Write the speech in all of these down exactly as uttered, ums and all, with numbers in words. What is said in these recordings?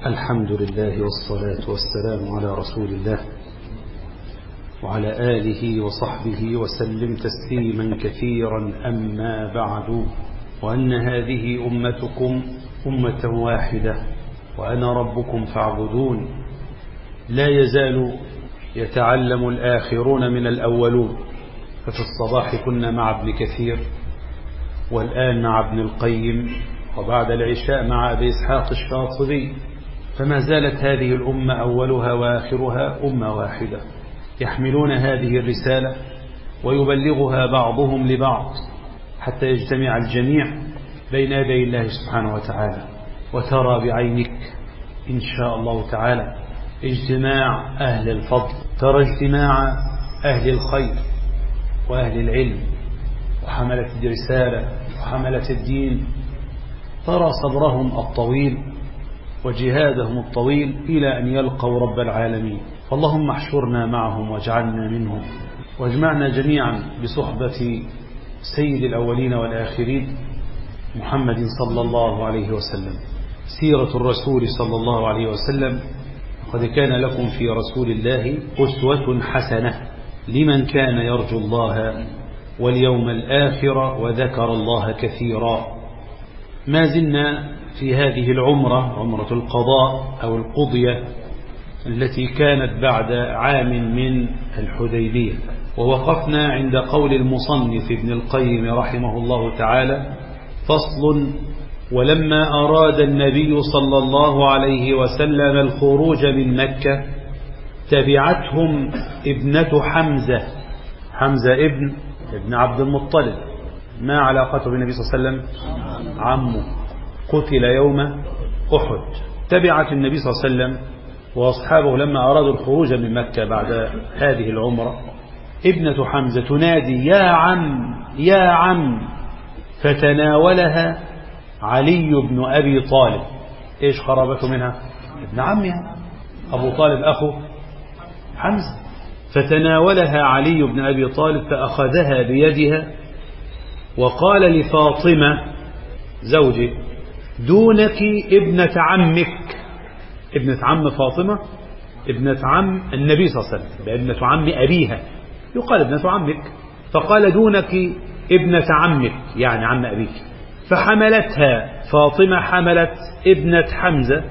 الحمد لله والصلاة والسلام على رسول الله وعلى آله وصحبه وسلم تسليما كثيرا. أما بعد، وأن هذه أمتكم أمة واحدة وأنا ربكم فاعبدون. لا يزال يتعلم الآخرون من الأولون، ففي الصباح كنا مع ابن كثير، والآن مع ابن القيم، وبعد العشاء مع أبي إسحاق الشاطبي. فما زالت هذه الأمة أولها وآخرها أمة واحدة، يحملون هذه الرسالة ويبلغها بعضهم لبعض حتى يجتمع الجميع بين يدي الله سبحانه وتعالى، وترى بعينك إن شاء الله تعالى اجتماع أهل الفضل، ترى اجتماع أهل الخير وأهل العلم وحملة الرسالة وحملة الدين، ترى صبرهم الطويل وجهادهم الطويل إلى أن يلقوا رب العالمين. فاللهم احشرنا معهم واجعلنا منهم، واجمعنا جميعا بصحبة سيد الأولين والآخرين محمد صلى الله عليه وسلم. سيرة الرسول صلى الله عليه وسلم: قد كان لكم في رسول الله أسوة حسنة لمن كان يرجو الله واليوم الآخر وذكر الله كثيرا. ما زلنا في هذه العمرة، عمرة القضاء أو القضية، التي كانت بعد عام من الحديبية، ووقفنا عند قول المصنف ابن القيم رحمه الله تعالى: فصل: ولما أراد النبي صلى الله عليه وسلم الخروج من مكة تبعتهم ابنة حمزة. حمزة ابن ابن عبد المطلب، ما علاقته بالنبي صلى الله عليه وسلم؟ عمه، قتل يوم أحد. تبعت النبي صلى الله عليه وسلم وأصحابه لما أرادوا الخروج من مكة بعد هذه العمرة ابنة حمزة تنادي: يا عم يا عم، فتناولها علي بن أبي طالب. إيش قرابته منها؟ ابن عمها أبو طالب أخو حمزة. فتناولها علي بن أبي طالب فأخذها بيدها وقال لفاطمة زوجي: دونك ابنة عمك. ابنة عم فاطمة ابنة عم النبي صلى الله عليه وسلم، ابنة عم أبيها، يقال ابنة عمك. فقال: دونك ابنة عمك، يعني عم أبيك. فحملتها فاطمة، حملت ابنة حمزة،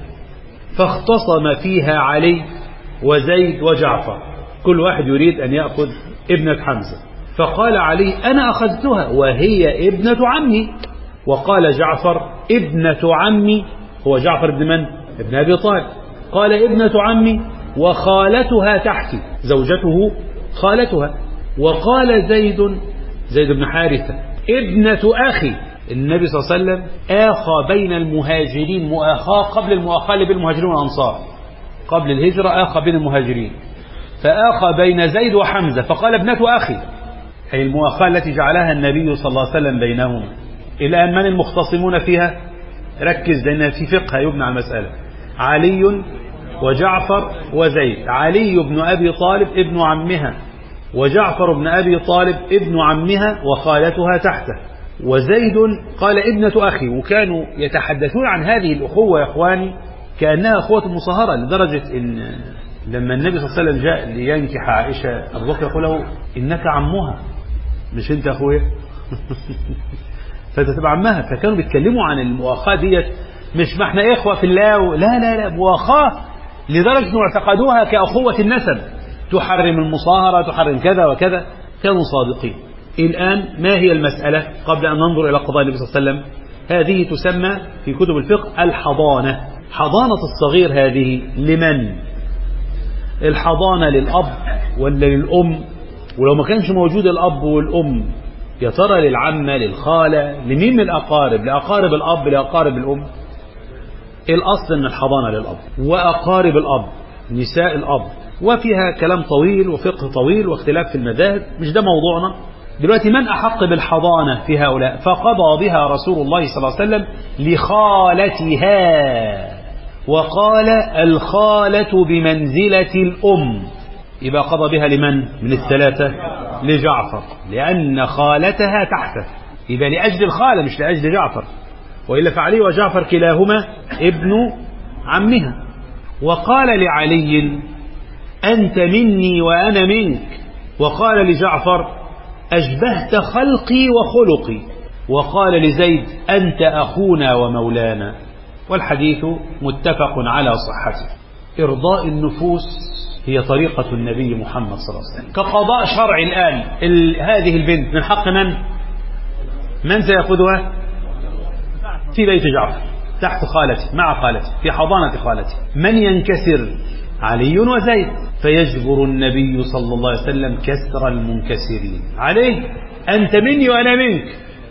فاختصم فيها علي وزيد وجعفر، كل واحد يريد أن يأخذ ابنة حمزة. فقال علي: أنا أخذتها وهي ابنة عمي. وقال جعفر: ابنة عمي، هو جعفر بن من؟ ابن أبي طالب. قال: ابنة عمي وخالتها تحتي، زوجته خالتها. وقال زيد زيد بن حارثة: ابنة أخي. النبي صلى الله عليه وسلم آخى بين المهاجرين مؤاخاة قبل المؤاخاة بين المهاجرين والأنصار، قبل الهجرة آخى بين المهاجرين، فآخى بين زيد وحمزة فقال: ابنة أخي، أي المؤاخاة التي جعلها النبي صلى الله عليه وسلم بينهم. الآن من المختصمون فيها؟ ركز، لأن في فقه يبنى على المسألة: علي وجعفر وزيد. علي بن أبي طالب ابن عمها، وجعفر بن أبي طالب ابن عمها وخالتها تحته، وزيد قال ابنة أخي. وكانوا يتحدثون عن هذه الأخوة يا إخواني كأنها أخوة مصهرة، لدرجة إن لما النبي صلى الله عليه وسلم جاء لينكح عائشة، أبو بكر يقول له: إنك عمها، مش أنت أخويا. فتتبع عمها. فكانوا بيتكلموا عن المؤاخاة ديت، مش ما احنا إخوة في الله، لا لا لا، مؤاخاة لدرجة أنه اعتقدوها كأخوة النسب، تحرم المصاهرة، تحرم كذا وكذا. كانوا صادقين. الآن ما هي المسألة قبل أن ننظر إلى قضاء النبي صلى الله عليه وسلم؟ هذه تسمى في كتب الفقه الحضانة. حضانة الصغير هذه لمن؟ الحضانة للأب ولا للأم؟ ولو ما كانش موجود الأب والأم، يا ترى للعمة، للخالة، لمين من الأقارب؟ لأقارب الأب، لأقارب الأم؟ الأصل أن الحضانة للأب وأقارب الأب، نساء الأب. وفيها كلام طويل وفقه طويل واختلاف في المذاهب، مش ده موضوعنا دلوقتي. من أحق بالحضانة في هؤلاء؟ فقضى بها رسول الله صلى الله عليه وسلم لخالتها، وقال: الخالة بمنزلة الأم. يبقى قضى بها لمن من الثلاثة؟ لجعفر، لأن خالتها تحته. يبقى لأجل الخالة مش لأجل جعفر، وإلا فعلي وجعفر كلاهما ابن عمها. وقال لعلي أنت مني وأنا منك. وقال لجعفر أشبهت خلقي وخلقي. وقال لزيد أنت أخونا ومولانا. والحديث متفق على صحته. إرضاء النفوس هي طريقة النبي محمد صلى الله عليه وسلم. كقضاء شرعي الآن هذه البنت من حق من؟ من سيأخذها؟ في بيت جعفر تحت خالتي مع خالتي في حضانة خالتي. من ينكسر؟ علي وزيد. فيجبر النبي صلى الله عليه وسلم كسر المنكسرين. علي أنت مني وأنا منك.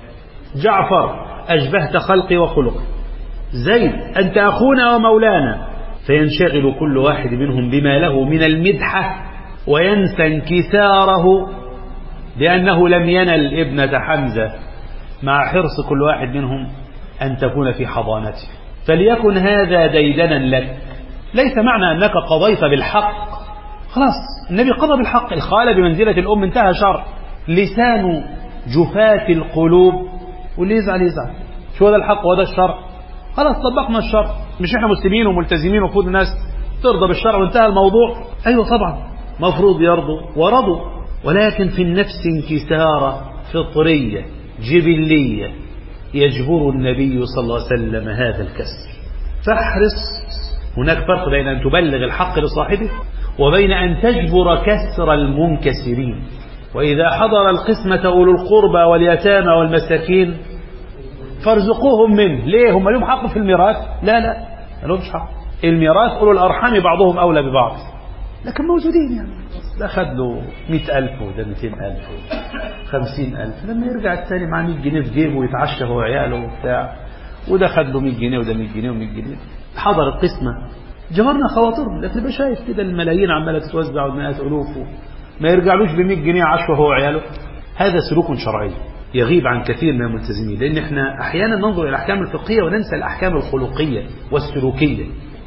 جعفر أشبهت خلقي وخلقي. زيد أنت أخونا ومولانا. فينشغل كل واحد منهم بما له من المدحة وينسى انكساره لأنه لم ينل ابنة حمزة، مع حرص كل واحد منهم أن تكون في حضانته. فليكن هذا ديدنا لك. ليس معنى أنك قضيت بالحق خلاص، النبي قضى بالحق. الخالة بمنزلة الأم، انتهى شرع. لسان جفاة القلوب واللي يزعل يزعل. شو هذا الحق وهذا الشرع؟ خلاص طبقنا الشرع. مش احنا مسلمين وملتزمين ومفروض الناس ترضى بالشرع وانتهى الموضوع؟ أيوة طبعا مفروض يرضوا ورضوا، ولكن في النفس انكسارة فطرية جبلية يجبر النبي صلى الله عليه وسلم هذا الكسر. فاحرص. هناك فرق بين أن تبلغ الحق لصاحبه وبين أن تجبر كسر المنكسرين. وإذا حضر القسمة أولو القربى واليتامى والمساكين فارزقوهم منه. ليه؟ هم لهم حق في الميراث؟ لا لا ما لهمش حق. الميراث أولو الأرحام بعضهم أولى ببعض، لكن موجودين. يعني ده خد له مئة ألف وده مئتين ألف خمسين ألف، لما يرجع الثاني مع مئة جنيه في جيبه ويتعشى هو وعياله وبتاع، وده خد له مئة جنيه وده مئة جنيه ومئة جنيه. حضر القسمة جبرنا خواطرهم، لكن يبقى شايف كده الملايين عمالة تتوزع والمئات ألوف ما يرجعلوش ب مئة جنيه عشوة هو وعياله. هذا سلوك شرعي يغيب عن كثير من الملتزمين، لأن احنا أحيانا ننظر إلى الأحكام الفقهية وننسى الأحكام الخلقية والسلوكية.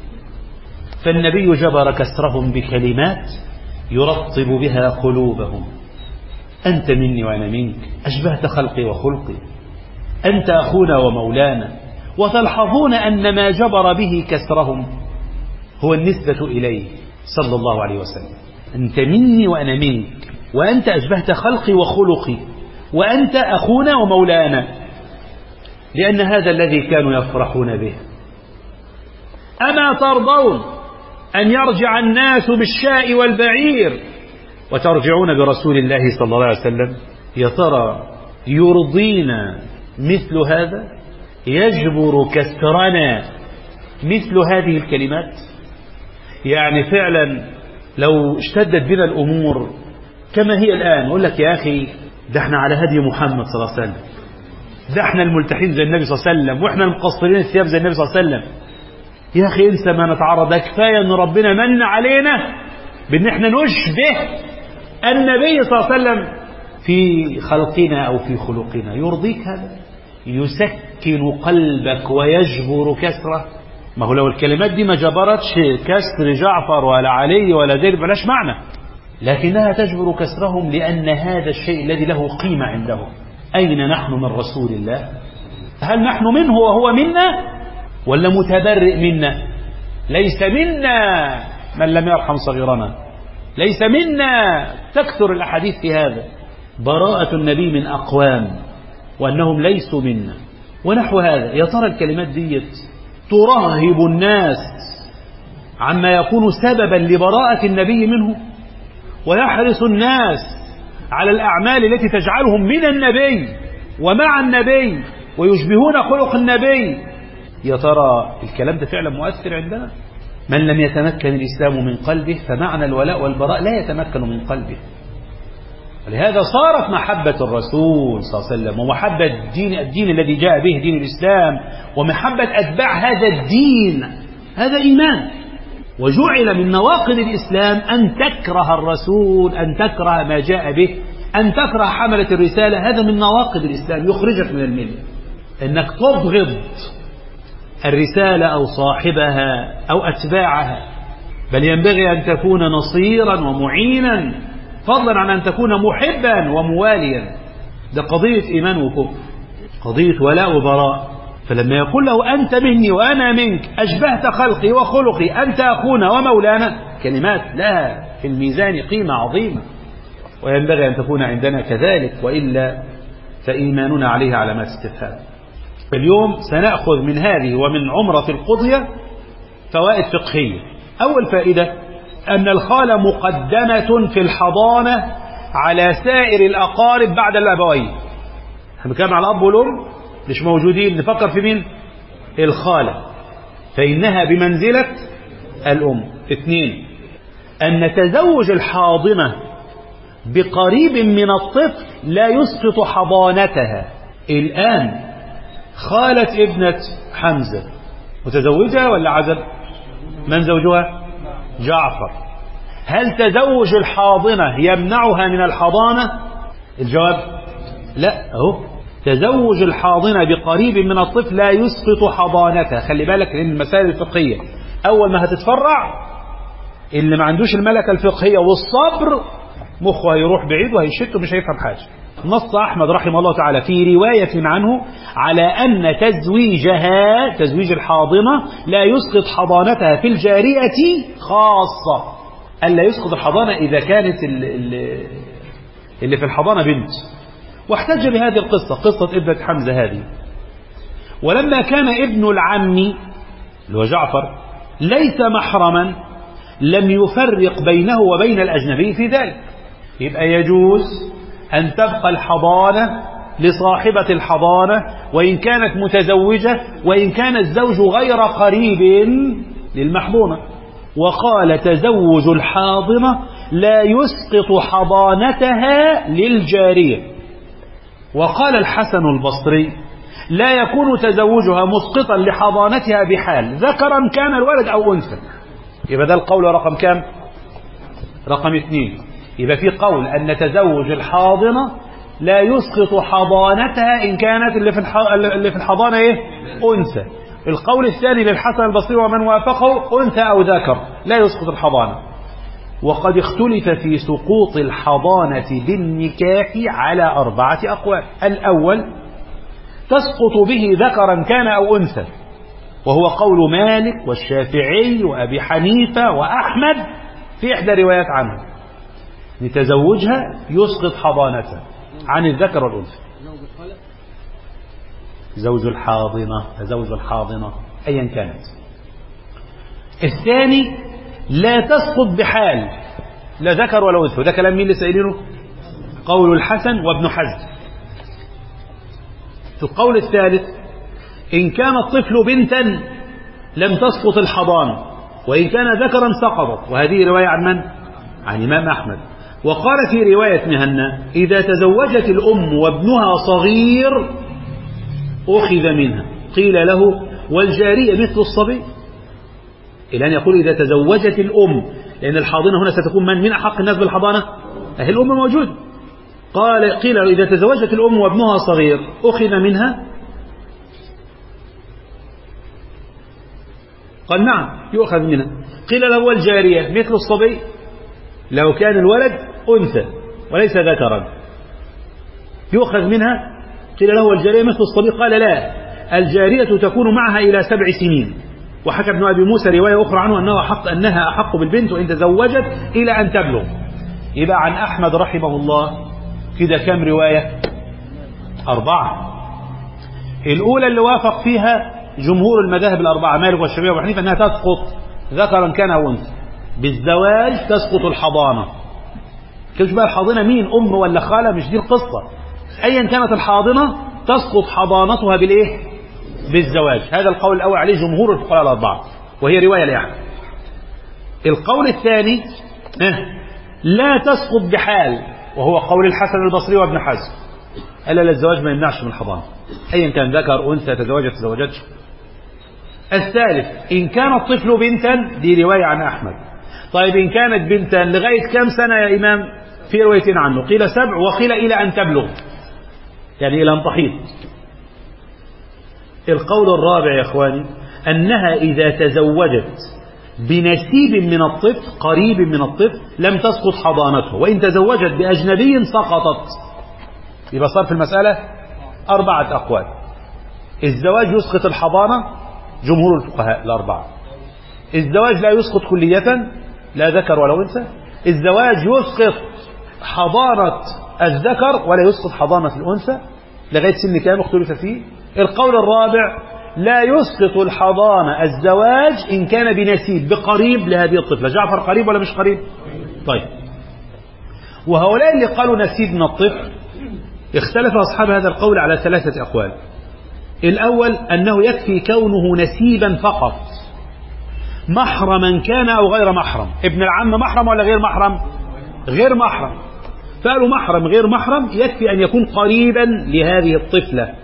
فالنبي جبر كسرهم بكلمات يرطب بها قلوبهم. أنت مني وأنا منك، أشبهت خلقي وخلقي، أنت أخونا ومولانا. وتلحظون أن ما جبر به كسرهم هو النسبة إليه صلى الله عليه وسلم. أنت مني وأنا منك، وأنت أشبهت خلقي وخلقي، وأنت أخونا ومولانا، لأن هذا الذي كانوا يفرحون به. أما ترضون أن يرجع الناس بالشاء والبعير وترجعون برسول الله صلى الله عليه وسلم؟ يا ترى يرضينا مثل هذا؟ يجبر كسرنا مثل هذه الكلمات؟ يعني فعلا لو اشتدت بنا الأمور كما هي الآن، أقول لك يا أخي ده احنا على هدي محمد صلى الله عليه وسلم، ده احنا الملتحين زي النبي صلى الله عليه وسلم، واحنا المقصرين الثياب زي النبي صلى الله عليه وسلم. يا أخي انسى ما نتعرض. ده كفاية أن ربنا من علينا بأن احنا نشبه النبي صلى الله عليه وسلم في خلقنا أو في خلقنا. يرضيك هذا؟ يسكن قلبك ويجبر كسره؟ ما هو لو الكلمات دي ما جبرتش كسر جعفر ولا علي ولا زيد بلاش معنى، لكنها تجبر كسرهم لأن هذا الشيء الذي له قيمة عندهم. أين نحن من رسول الله؟ هل نحن منه وهو منا، ولا متبرئ منا؟ ليس منا من لم يرحم صغيرنا، ليس منا. تكثر الأحاديث في هذا، براءة النبي من أقوام وأنهم ليسوا منا ونحو هذا. يا ترى الكلمات دي ترهب الناس عما يكون سببا لبراءة النبي منه، ويحرص الناس على الأعمال التي تجعلهم من النبي ومع النبي ويشبهون خلق النبي. يا ترى الكلام ده فعلا مؤثر عندنا؟ من لم يتمكن الإسلام من قلبه فمعنى الولاء والبراء لا يتمكن من قلبه. ولهذا صارت محبة الرسول صلى الله عليه وسلم ومحبة الدين, الدين الذي جاء به دين الإسلام ومحبة أتباع هذا الدين هذا إيمان. وجعل من نواقض الإسلام أن تكره الرسول، أن تكره ما جاء به، أن تكره حملة الرسالة. هذا من نواقض الإسلام يخرجك من الملة، أنك تبغض الرسالة أو صاحبها أو أتباعها. بل ينبغي أن تكون نصيرا ومعينا، فضلا عن أن تكون محبا ومواليا. ده قضية إيمان وكفر، قضية ولاء وبراء. فلما يقول له أنت مني وأنا منك، أشبهت خلقي وخلقي، أنت أخونا ومولانا، كلمات لها في الميزان قيمة عظيمة، وينبغي أن تكون عندنا كذلك، وإلا فإيماننا عليه علامات استفهام. اليوم سنأخذ من هذه ومن عمرة القضية فوائد فقهية. أول فائدة أن الخالة مقدمة في الحضانة على سائر الأقارب بعد الأبوين. احنا بنتكلم على الأب والأم مش موجودين، نفكر في مين؟ الخالة، فإنها بمنزلة الأم. اثنين، أن تزوج الحاضنة بقريب من الطفل لا يسقط حضانتها. الآن خالة ابنة حمزة متزوجة ولا عزب؟ من زوجها؟ جعفر. هل تزوج الحاضنة يمنعها من الحضانة؟ الجواب لا. أهو تزوج الحاضنة بقريب من الطفل لا يسقط حضانتها. خلي بالك لأن المسائل الفقهية أول ما هتتفرع اللي ما عندوش الملكة الفقهية والصبر مخه هيروح بعيد وهيشت ومش هيفهم حاجة. نص أحمد رحمه الله تعالى في رواية عنه على أن تزويجها، تزويج الحاضنة، لا يسقط حضانتها في الجارية خاصة. ألا يسقط الحضانة إذا كانت اللي, اللي في الحضانة بنت. واحتج بهذه القصة، قصة ابنة حمزة هذه. ولما كان ابن العم اللي هو جعفر ليس محرما لم يفرق بينه وبين الأجنبي في ذلك. يبقى يجوز أن تبقى الحضانة لصاحبة الحضانة وإن كانت متزوجة وإن كان الزوج غير قريب للمحضونة. وقال تزوج الحاضنة لا يسقط حضانتها للجارية. وقال الحسن البصري لا يكون تزوجها مسقطا لحضانتها بحال، ذكرا كان الولد أو أنثى. يبقى ده القول رقم كام؟ رقم اثنين. يبقى في قول أن تزوج الحاضنة لا يسقط حضانتها إن كانت اللي في اللي في الحضانة إيه؟ أنثى. القول الثاني للحسن البصري ومن وافقه أنثى أو ذكر لا يسقط الحضانة. وقد اختلف في سقوط الحضانة بالنكاح على أربعة أقوال. الأول تسقط به ذكرا كان أو أنثى، وهو قول مالك والشافعي وأبي حنيفة وأحمد في إحدى روايات عنه. لتزوجها يسقط حضانتها عن الذكر والأنثى. زوج الحاضنة، زوج الحاضنة أيا كانت. الثاني لا تسقط بحال، لا ذكر ولا أنثى. وده كلام مين اللي سائلينه؟ قول الحسن وابن حزم. في القول الثالث إن كان الطفل بنتا لم تسقط الحضانة، وإن كان ذكرا سقطت. وهذه رواية عن من؟ عن إمام أحمد. وقال في رواية مهنا إذا تزوجت الأم وابنها صغير أخذ منها. قيل له والجارية مثل الصبي؟ الآن يقول إذا تزوجت الأم، لأن الحاضنة هنا ستكون من من أحق الناس بالحضانة؟ أهل الأم موجود. قال قيل له إذا تزوجت الأم وابنها صغير أخذ منها؟ قال نعم يؤخذ منها. قيل له والجارية مثل الصبي؟ لو كان الولد أنثى وليس ذكرا يؤخذ منها؟ قيل له والجارية مثل الصبي؟ قال لا، الجارية تكون معها إلى سبع سنين. وحكى ابن أبي موسى رواية أخرى عنه أنه أحق أنها أحق بالبنت وإن تزوجت إلى أن تبلغ. يبقى عن أحمد رحمه الله كده كم رواية؟ أربعة. الأولى اللي وافق فيها جمهور المذاهب الأربعة مالك والشافعي وأبو حنيفة أنها تسقط ذكرا كان أو أنثى. بالزواج تسقط الحضانة. كيف بقى الحاضنة مين؟ أم ولا خالة؟ مش دي القصة. أيا كانت الحاضنة تسقط حضانتها بالإيه؟ بالزواج. هذا القول الأول عليه جمهور الفقهاء الأربعة وهي رواية لأحمد. القول الثاني لا تسقط بحال، وهو قول الحسن البصري وابن حزم. ألا الزواج ما يمنعش من الحضانة أيا كان ذكر أنثى تزوجت تزوجتش. الثالث إن كان الطفل بنتا، دي رواية عن أحمد. طيب إن كانت بنتا لغاية كم سنة يا إمام؟ في روايتين عنه، قيل سبع وقيل إلى أن تبلغ، يعني إلى أن تحيض. القول الرابع يا إخواني أنها إذا تزوجت بنسيب من الطفل قريب من الطفل لم تسقط حضانته، وإن تزوجت بأجنبي سقطت. يبقى صار في المسألة أربعة أقوال. الزواج يسقط الحضانة، جمهور الفقهاء الأربعة. الزواج لا يسقط كلية، لا ذكر ولا أنثى. الزواج يسقط حضانة الذكر ولا يسقط حضانة الأنثى لغاية سن كام اختلف فيه. القول الرابع لا يسقط الحضانة الزواج إن كان بنسيب بقريب لهذه الطفلة. جعفر قريب ولا مش قريب؟ طيب، وهؤلاء اللي قالوا نسيب من الطفل اختلف أصحاب هذا القول على ثلاثة أقوال. الأول أنه يكفي كونه نسيبا فقط، محرما كان أو غير محرم. ابن العم محرم ولا غير محرم؟ غير محرم. فقالوا محرم غير محرم يكفي أن يكون قريبا لهذه الطفلة.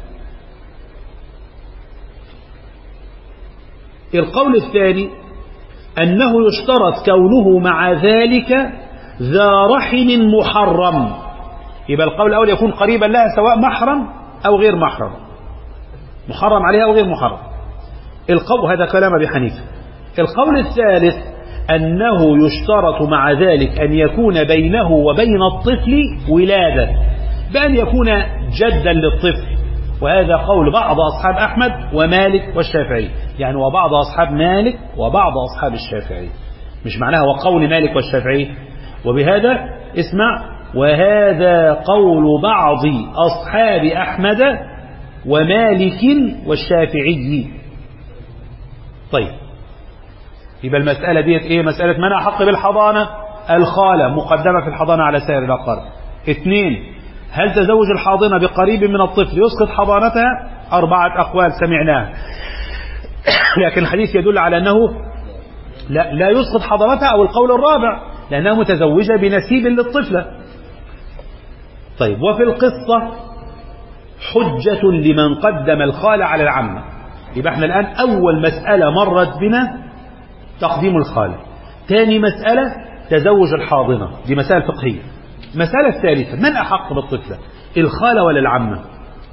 القول الثاني أنه يشترط كونه مع ذلك ذا رحم محرم. يبقى القول الأول يكون قريبا لها سواء محرم أو غير محرم، محرم عليها أو غير محرم. القول هذا كلام أبي حنيفة. القول الثالث أنه يشترط مع ذلك أن يكون بينه وبين الطفل ولادة، بأن يكون جدا للطفل، وهذا قول بعض أصحاب أحمد ومالك والشافعي، يعني وبعض أصحاب مالك وبعض أصحاب الشافعي، مش معناها وقول مالك والشافعي. وبهذا اسمع، وهذا قول بعض أصحاب أحمد ومالك والشافعي. طيب، يبقى المسألة ديت ايه؟ مسألة من أحق بالحضانة؟ الخالة مقدمة في الحضانة على سائر الأقارب. اثنين، هل تزوج الحاضنة بقريب من الطفل يسقط حضانتها؟ أربعة أقوال سمعناها، لكن الحديث يدل على أنه لا, لا يسقط حضانتها، أو القول الرابع لأنها متزوجة بنسيب للطفلة. طيب، وفي القصة حجة لمن قدم الخالة على العمة. يبقى احنا الآن أول مسألة مرت بنا تقديم الخالة، ثاني مسألة تزوج الحاضنة، دي مسألة فقهية. مسألة الثالثة، من أحق بالطفلة، الخالة ولا العمة؟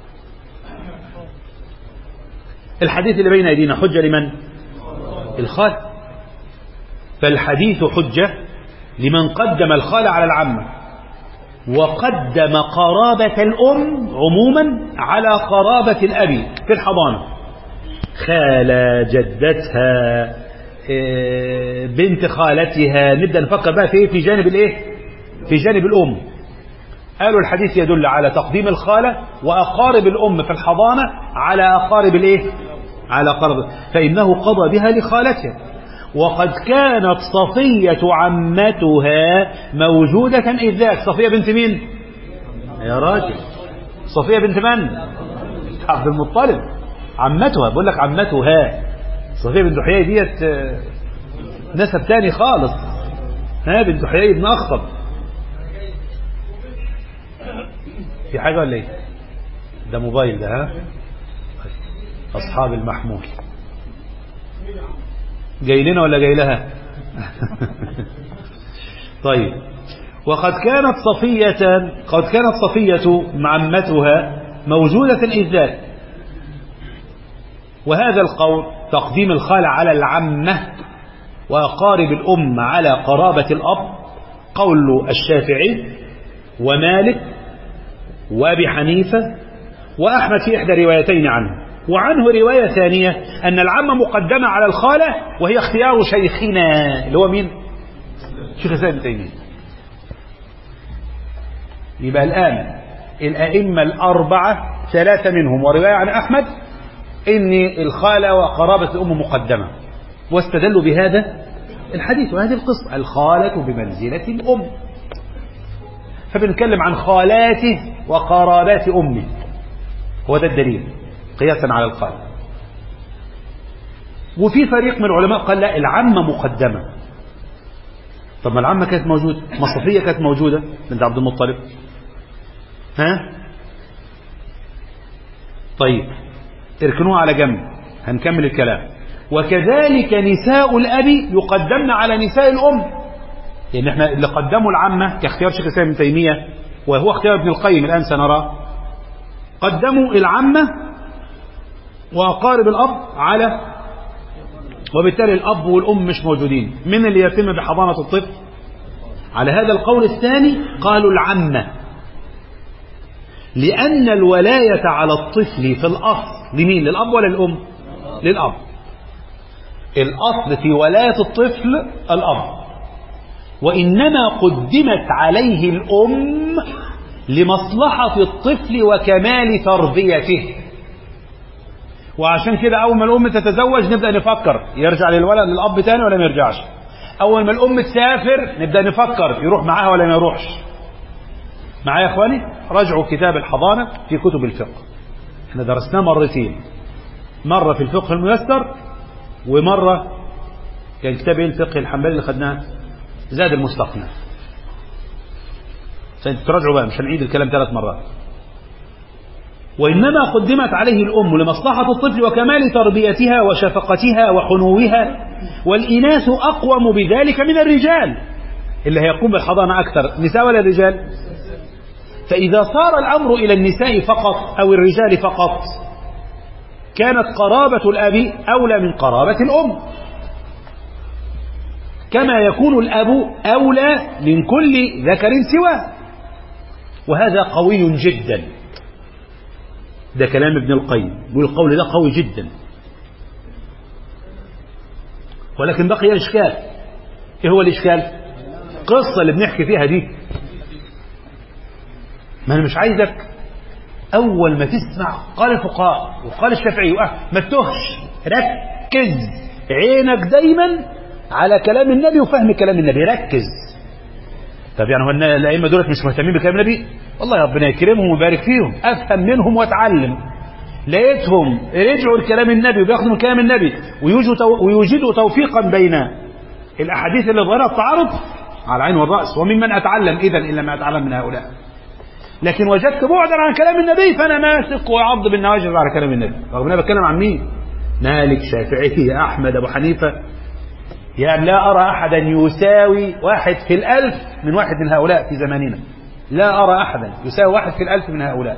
الحديث اللي بين أيدينا حجة لمن؟ الخالة. فالحديث حجة لمن قدم الخالة على العمة، وقدم قرابة الأم عموما على قرابة الأب في الحضانة. خالة، جدتها، بنت خالتها، نبدأ نفكر بقى في في جانب الايه؟ في جانب الأم. قالوا الحديث يدل على تقديم الخالة وأقارب الأم في الحضانة على أقارب الايه؟ على قرب، فإنه قضى بها لخالتها. وقد كانت صفية عمتها موجودة إذ ذاك. صفية بنت مين يا راجل؟ صفية بنت من؟ عبد المطلب. عمتها، بقول لك عمتها. صفية بنت حيي ديت نسب تاني خالص، ها، بنت حيي بن أخطب. في حاجة ولا ايه؟ ده موبايل ده، ها، أصحاب المحمول جاي لنا ولا جاي لها؟ طيب، وقد كانت صفية قد كانت صفية عمتها موجودة إذ ذاك. وهذا القول تقديم الخالة على العمة وأقارب الأم على قرابة الأب قول الشافعي ومالك وأبي حنيفة وأحمد في إحدى روايتين عنه. وعنه رواية ثانية أن العمة مقدمة على الخالة، وهي اختيار شيخنا اللي هو مين؟ شيخ الإسلام ابن تيمية. يبقى الآن الأئمة الأربعة ثلاثة منهم ورواية عن أحمد إن الخالة وقرابة الأم مقدمة، واستدلوا بهذا الحديث وهذه القصة، الخالة بمنزلة الأم. فبنتكلم عن خالاته وقرابات أمه، هو ده الدليل قياسا على الخالة. وفي فريق من العلماء قال لا، العمة مقدمة. طب ما العمة كانت موجودة، ما صفية كانت موجودة بنت عبد المطلب، ها؟ طيب، اركنوها على جنب، هنكمل الكلام. وكذلك نساء الأب يقدمن على نساء الأم، لأن احنا اللي قدموا العمة كاختيار شيخ الإسلام ابن تيمية وهو اختيار ابن القيم الآن سنراه، قدموا العمة وأقارب الأب على، وبالتالي الأب والأم مش موجودين. من اللي يتم بحضانة الطفل؟ على هذا القول الثاني قالوا العمة، لأن الولاية على الطفل في الأصل لمين؟ للأب ولا للأم؟ للأب. الأصل في ولاية الطفل الأب، وإنما قدمت عليه الأم لمصلحة الطفل وكمال تربيته. وعشان كده أول ما الأم تتزوج نبدأ نفكر يرجع للولد للأب تاني ولا ما يرجعش. أول ما الأم تسافر نبدأ نفكر يروح معاها ولا ما يروحش. معايا يا إخواني؟ راجعوا كتاب الحضانة في كتب الفقه، احنا درسناه مرتين، مرة في الفقه الميسر ومرة كان كتاب الفقه الحنبلي اللي خدناه زاد المستقنع. تراجعوا بقى، مش هنعيد الكلام ثلاث مرات. وإنما قدمت عليه الأم لمصلحة الطفل وكمال تربيتها وشفقتها وحنوها، والإناث أقوم بذلك من الرجال. اللي هيقوم بالحضانة أكثر نساء ولا الرجال؟ فإذا صار الأمر إلى النساء فقط أو الرجال فقط كانت قرابة الأب أولى من قرابة الأم، كما يكون الأب أولى من كل ذكر سواه. وهذا قوي جدا، ده كلام ابن القيم، يقول القول ده قوي جدا. ولكن بقي إشكال. إيه هو الإشكال؟ قصة اللي بنحكي فيها دي، ما أنا مش عايزك أول ما تسمع قال الفقهاء وقال الشافعي ما تتهش، ركز عينك دايما على كلام النبي وفهم كلام النبي، ركز. طب يعني هو الأئمة دولت مش مهتمين بكلام النبي؟ والله ربنا يكرمهم ويبارك فيهم، أفهم منهم وأتعلم. لقيتهم رجعوا لكلام النبي وبياخدوا من كلام النبي ويوجدوا توفيقا بين الأحاديث اللي ظهرها التعارض، على العين والرأس، وممن أتعلم إذن إلا ما أتعلم من هؤلاء. لكن وجدت بعدا عن كلام النبي فأنا ماسك وعض بالنواجذ على كلام النبي. رغم أنا بتكلم عن مين؟ مالك، شافعي، أحمد، أبو حنيفة. يعني لا أرى أحدا يساوي واحد في الألف من واحد من هؤلاء في زماننا. لا أرى أحدا يساوي واحد في الألف من هؤلاء.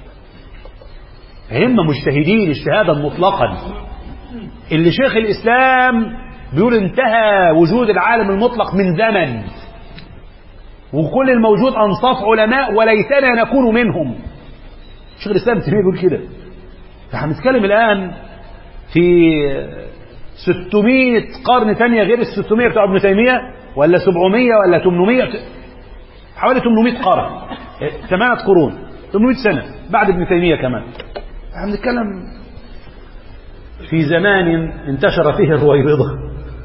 هم مجتهدين اجتهادا مطلقا، اللي شيخ الإسلام بيقول انتهى وجود العالم المطلق من زمن، وكل الموجود أنصاف علماء وليتنا نكون منهم. شيخ الإسلام تيمية بيقول كده. فاحنا بنتكلم الآن في ستمائة قرن ثانية غير ال ستمائة بتوع ابن تيمية، ولا سبعمائة ولا ثمانمائة، حوالي ثمانمائة قرن، ثمانية قرون، ثمانمائة سنة بعد ابن تيمية كمان. احنا بنتكلم في زمان انتشر فيه الرويبضة،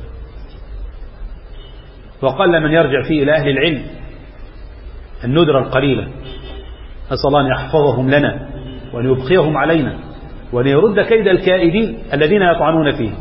وقل من يرجع فيه إلى أهل العلم، الندرة القليلة. نسأل الله أن يحفظهم لنا وأن يبقيهم علينا وأن يرد كيد الكائدين الذين يطعنون فيه.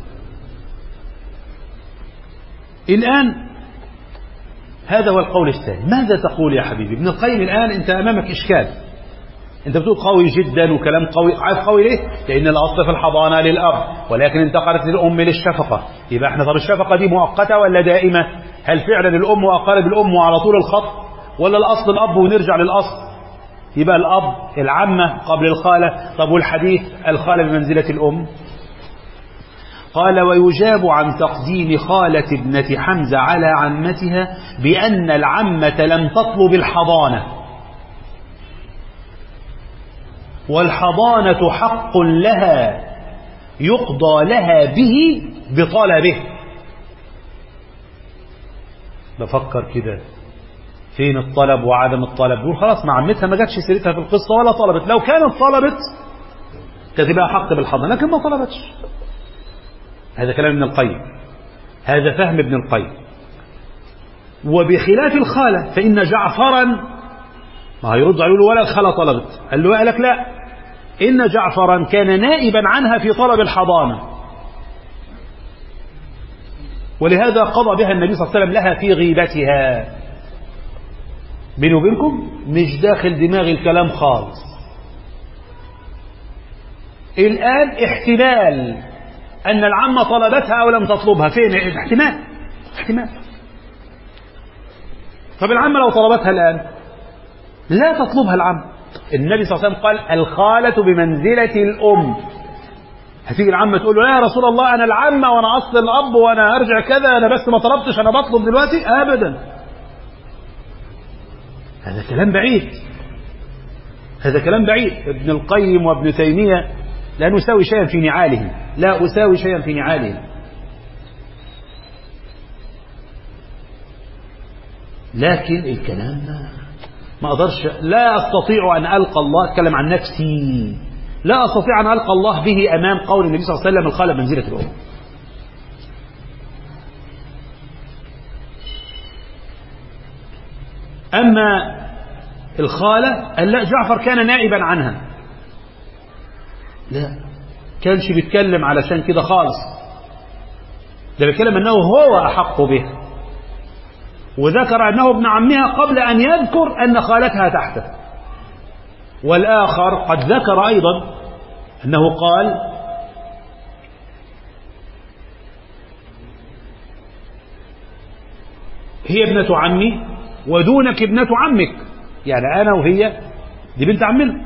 الآن هذا هو القول الثاني. ماذا تقول يا حبيبي؟ ابن القيم الآن أنت أمامك إشكال. أنت بتقول قوي جدا وكلام قوي. عارف قوي ليه؟ لأن الأصل في الحضانة للأب، ولكن انتقلت للأم للشفقة. يبقى احنا طب الشفقة دي مؤقتة ولا دائمة؟ هل فعلا الأم وأقارب الأم وعلى طول الخط، ولا الأصل الأب ونرجع للأصل؟ يبقى الأب العمة قبل الخالة. طب والحديث الخالة بمنزلة الأم. قال ويجاب عن تقديم خالة ابنة حمزة على عمتها بأن العمة لم تطلب الحضانة، والحضانة حق لها يقضى لها به بطلبه. بفكر كده فين الطلب وعدم الطلب؟ بيقول خلاص مع عمتها ما جاتش سيرتها في القصة ولا طلبت. لو كانت طلبت كانت تبقى حق بالحضانة، لكن ما طلبتش. هذا كلام ابن القيم، هذا فهم ابن القيم. وبخلاف الخالة فإن جعفرا ما هيرد عليه ولا الخالة طلبت، قال له قال لك لا، إن جعفرا كان نائبا عنها في طلب الحضانة، ولهذا قضى بها النبي صلى الله عليه وسلم لها في غيبتها. بيني وبينكم مش داخل دماغ الكلام خالص. الآن احتمال أن العمة طلبتها أو لم تطلبها، فين احتمال؟ احتمال. طب العمة لو طلبتها الآن لا تطلبها العمة. النبي صلى الله عليه وسلم قال الخالة بمنزلة الأم. هتيجي العمة تقول له لا يا رسول الله أنا العمة وأنا أصل الأب وأنا أرجع كذا، أنا بس ما طلبتش أنا بطلب دلوقتي؟ أبدا. هذا كلام بعيد، هذا كلام بعيد. ابن القيم وابن تيمية لا نساوي شيئا في نعالهم، لا أساوي شيئا في نعالهم. لكن الكلام ما أقدرش، لا أستطيع أن ألقى الله، أتكلم عن نفسي، لا أستطيع أن ألقى الله به أمام قول النبي صلى الله عليه وسلم الخالة منزلة الأم. أما الخالة قال لا، جعفر كان نائبا عنها، لا كانش بيتكلم علشان كده خالص، ده بيتكلم أنه هو أحق به، وذكر أنه ابن عمها قبل أن يذكر أن خالتها تحته. والآخر قد ذكر أيضا أنه قال هي ابنة عمي ودونك ابنة عمك، يعني أنا وهي دي بنت عمنا.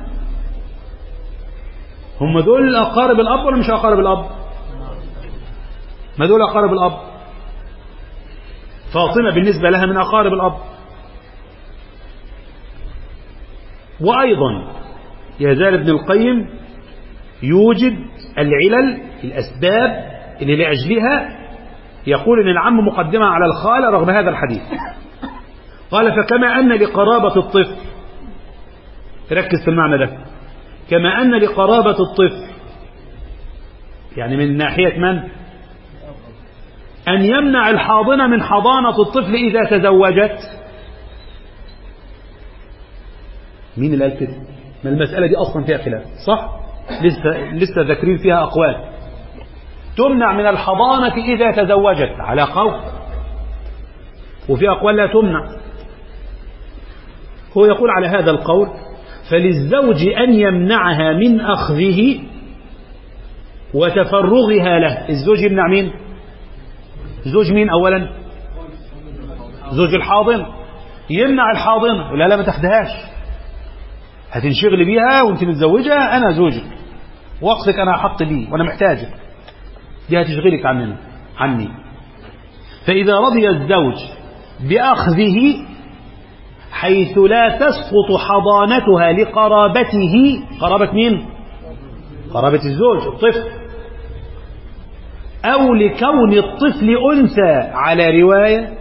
هم دول أقارب الأب ولا مش أقارب الأب؟ ما دول أقارب الأب، فاطمة بالنسبة لها من أقارب الأب. وأيضا يزال ابن القيم يوجد العلل، الأسباب اللي لأجلها يقول إن العم مقدمة على الخالة رغم هذا الحديث. قال فكما أن لقرابة الطفل، ركز في المعنى ده، كما أن لقرابة الطفل يعني من ناحية من؟ أن يمنع الحاضنة من حضانة الطفل إذا تزوجت. مين اللي قال كده؟ ما المسألة دي أصلا فيها خلاف، صح؟ لسه لسه ذاكرين فيها أقوال. تمنع من الحضانة إذا تزوجت على قول، وفي أقوال لا تمنع. هو يقول على هذا القول فللزوج أن يمنعها من أخذه وتفرغها له. الزوج يمنع مين؟ زوج مين أولا؟ زوج الحاضن. يمنع الحاضنة، لا لا ما تاخدهاش، هتنشغل بيها وانت متزوجها، أنا زوجك وقتك أنا أحط بيه وأنا محتاجك، دي هتشغلك عننا عني. فإذا رضي الزوج بأخذه حيث لا تسقط حضانتها لقرابته، قرابة مين؟ قرابة الزوج الطفل، أو لكون الطفل أنثى على رواية،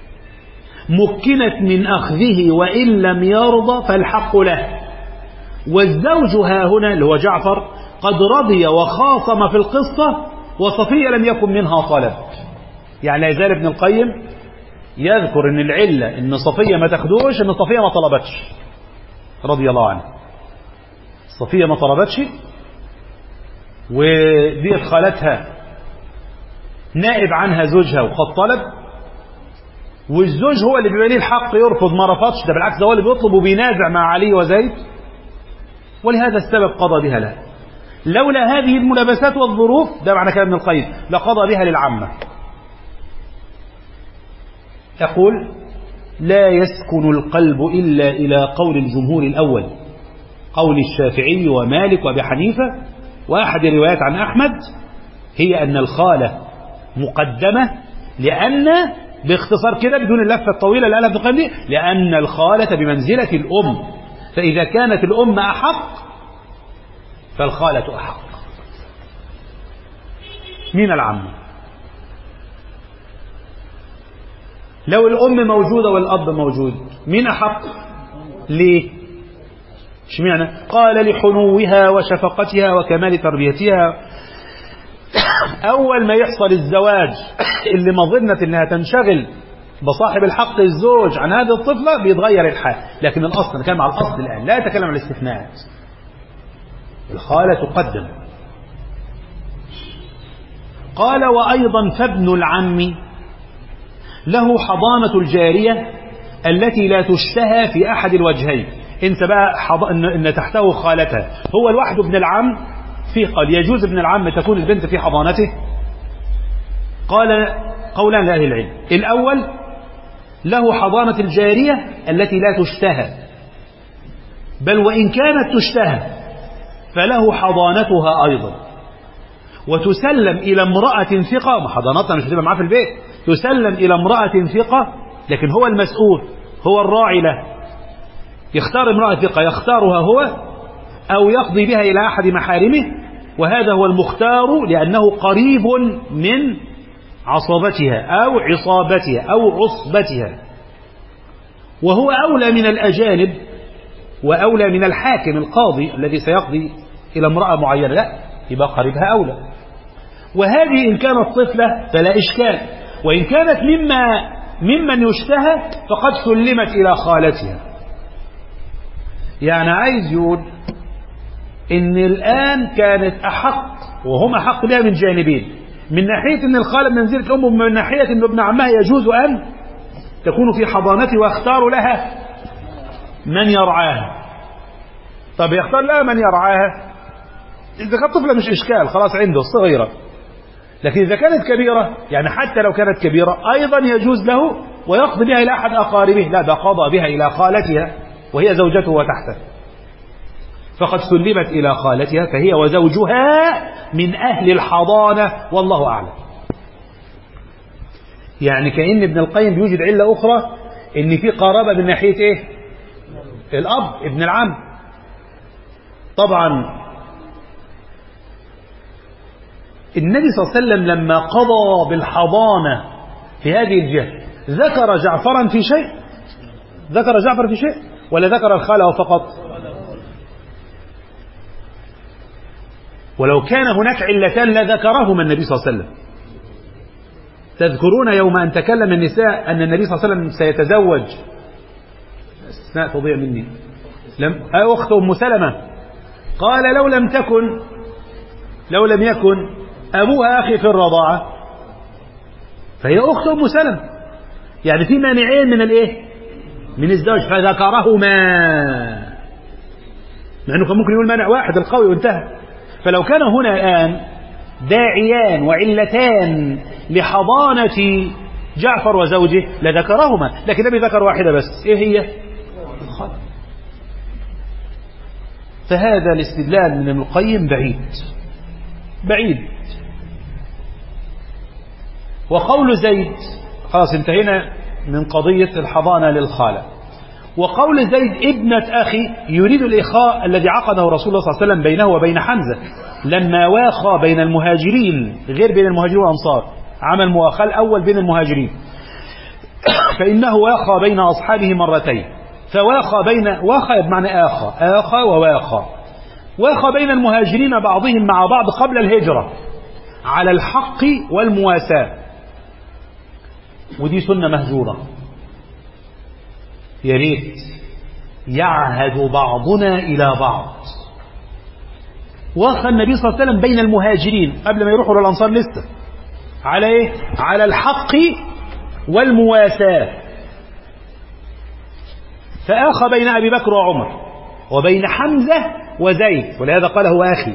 مكنت من أخذه وإن لم يرضى فالحق له. والزوج ها هنا اللي هو جعفر قد رضي وخاصم في القصة، وصفية لم يكن منها طلب. يعني لا يزال ابن القيم يذكر ان العلة ان صفية ما تاخدوش ان صفية ما طلبتش رضي الله عنها. صفية ما طلبتش، ودي خالتها نائب عنها زوجها وقد طلب، والزوج هو اللي بيبقى ليه الحق يرفض، ما رفضش، ده بالعكس ده هو اللي بيطلب وبينازع مع علي وزيد، ولهذا السبب قضى بها له. لولا هذه الملابسات والظروف، ده معنى كلام ابن القيم، لقضى بها للعامة. يقول لا يسكن القلب إلا إلى قول الجمهور الأول، قول الشافعي ومالك وأبي حنيفة، وأحد الروايات عن أحمد، هي أن الخالة مقدمة، لأن باختصار كده بدون اللفة الطويلة اللي قالها ابن القيم، لأن الخالة بمنزلة الأم، فإذا كانت الأم أحق فالخالة أحق. مين العم؟ لو الأم موجودة والأب موجود مين أحق؟ ليه؟ اشمعنى؟ قال لحنوها وشفقتها وكمال تربيتها. أول ما يحصل الزواج اللي مظنة أنها تنشغل بصاحب الحق الزوج عن هذه الطفلة بيتغير الحال، لكن الأصل نتكلم على الأصل الآن، لا يتكلم عن الاستثناءات. الخالة تقدم. قال وأيضا فابن العم له حضانة الجارية التي لا تشتهى في أحد الوجهين. انت بقى حض... إن تحته خالتها، هو لوحده ابن العم، في قال يجوز ابن العم تكون البنت في حضانته؟ قال قولان لأهل العلم. الأول له حضانة الجارية التي لا تشتهى، بل وإن كانت تشتهى فله حضانتها أيضا، وتسلم إلى امرأة ثقة، ما حضانتها مش هتبقى معاه في البيت، تسلم إلى امرأة ثقة، لكن هو المسؤول، هو الراعي له، يختار امرأة ثقة يختارها هو أو يقضي بها إلى أحد محارمه، وهذا هو المختار لأنه قريب من عصبتها أو عصابتها أو عصبتها، وهو أولى من الأجانب وأولى من الحاكم القاضي الذي سيقضي إلى امرأة معينة، لا، يبقى قريبها أولى. وهذه إن كانت طفلة فلا إشكال، وإن كانت مما ممن يشتهى فقد سلمت إلى خالتها. يعني عايز يقول إن الآن كانت أحق، وهم أحق بها من جانبين، من ناحية أن الخالة بمنزلة الأم، ومن ناحية أن ابن عمها يجوز أن تكون في حضانته واختاروا لها من يرعاها. طب يختار لها من يرعاها إذا كانت طفلة مش إشكال، خلاص عنده صغيرة. لكن إذا كانت كبيرة، يعني حتى لو كانت كبيرة أيضا يجوز له ويقضي بها إلى أحد أقاربه، لا، ده قضى بها إلى خالتها وهي زوجته وتحته، فقد سلمت إلى خالتها، فهي وزوجها من أهل الحضانة والله أعلم. يعني كأن ابن القيم بيوجد علة أخرى، إن في قرابة من ناحية إيه؟ الأب ابن العم. طبعا النبي صلى الله عليه وسلم لما قضى بالحضانة في هذه الجهة ذكر جعفرا في شيء؟ ذكر جعفر في شيء ولا ذكر الخالة فقط؟ ولو كان هناك علتان لذكرهما النبي صلى الله عليه وسلم. تذكرون يوم أن تكلم النساء أن النبي صلى الله عليه وسلم سيتزوج، استثناء تضيع مني، لم أخت أم سلمة، قال لو لم تكن لو لم يكن أبوها أخي في الرضاعة فهي أخت أم سلمة، يعني في مانعين من الإيه؟ من الزواج، فذكرهما، مع أنه كان ممكن يقول مانع واحد القوي وانتهى. فلو كان هنا الآن داعيان وعلتان لحضانة جعفر وزوجه لذكرهما، لكن النبي ذكر واحدة بس، إيه هي؟ الخالة. فهذا الاستدلال من ابن القيم بعيد بعيد. وقول زيد، خلاص انتهينا من قضية الحضانة للخالة. وقول زيد ابنة أخي يريد الإخاء الذي عقده رسول الله صلى الله عليه وسلم بينه وبين حمزة لما واخى بين المهاجرين، غير بين المهاجرين والأنصار، عمل مواخاة الأول بين المهاجرين، فإنه واخى بين أصحابه مرتين، فواخى بين، واخى بمعنى آخى، آخى وواخى، واخى بين المهاجرين بعضهم مع بعض قبل الهجرة على الحق والمواساة، ودي سنة مهجورة. يا ريت يعهد بعضنا إلى بعض. واخى النبي صلى الله عليه وسلم بين المهاجرين قبل ما يروحوا للأنصار لسه على إيه؟ على الحق والمواساة. فآخى بين أبي بكر وعمر وبين حمزة وزيد، ولهذا قال هو أخي،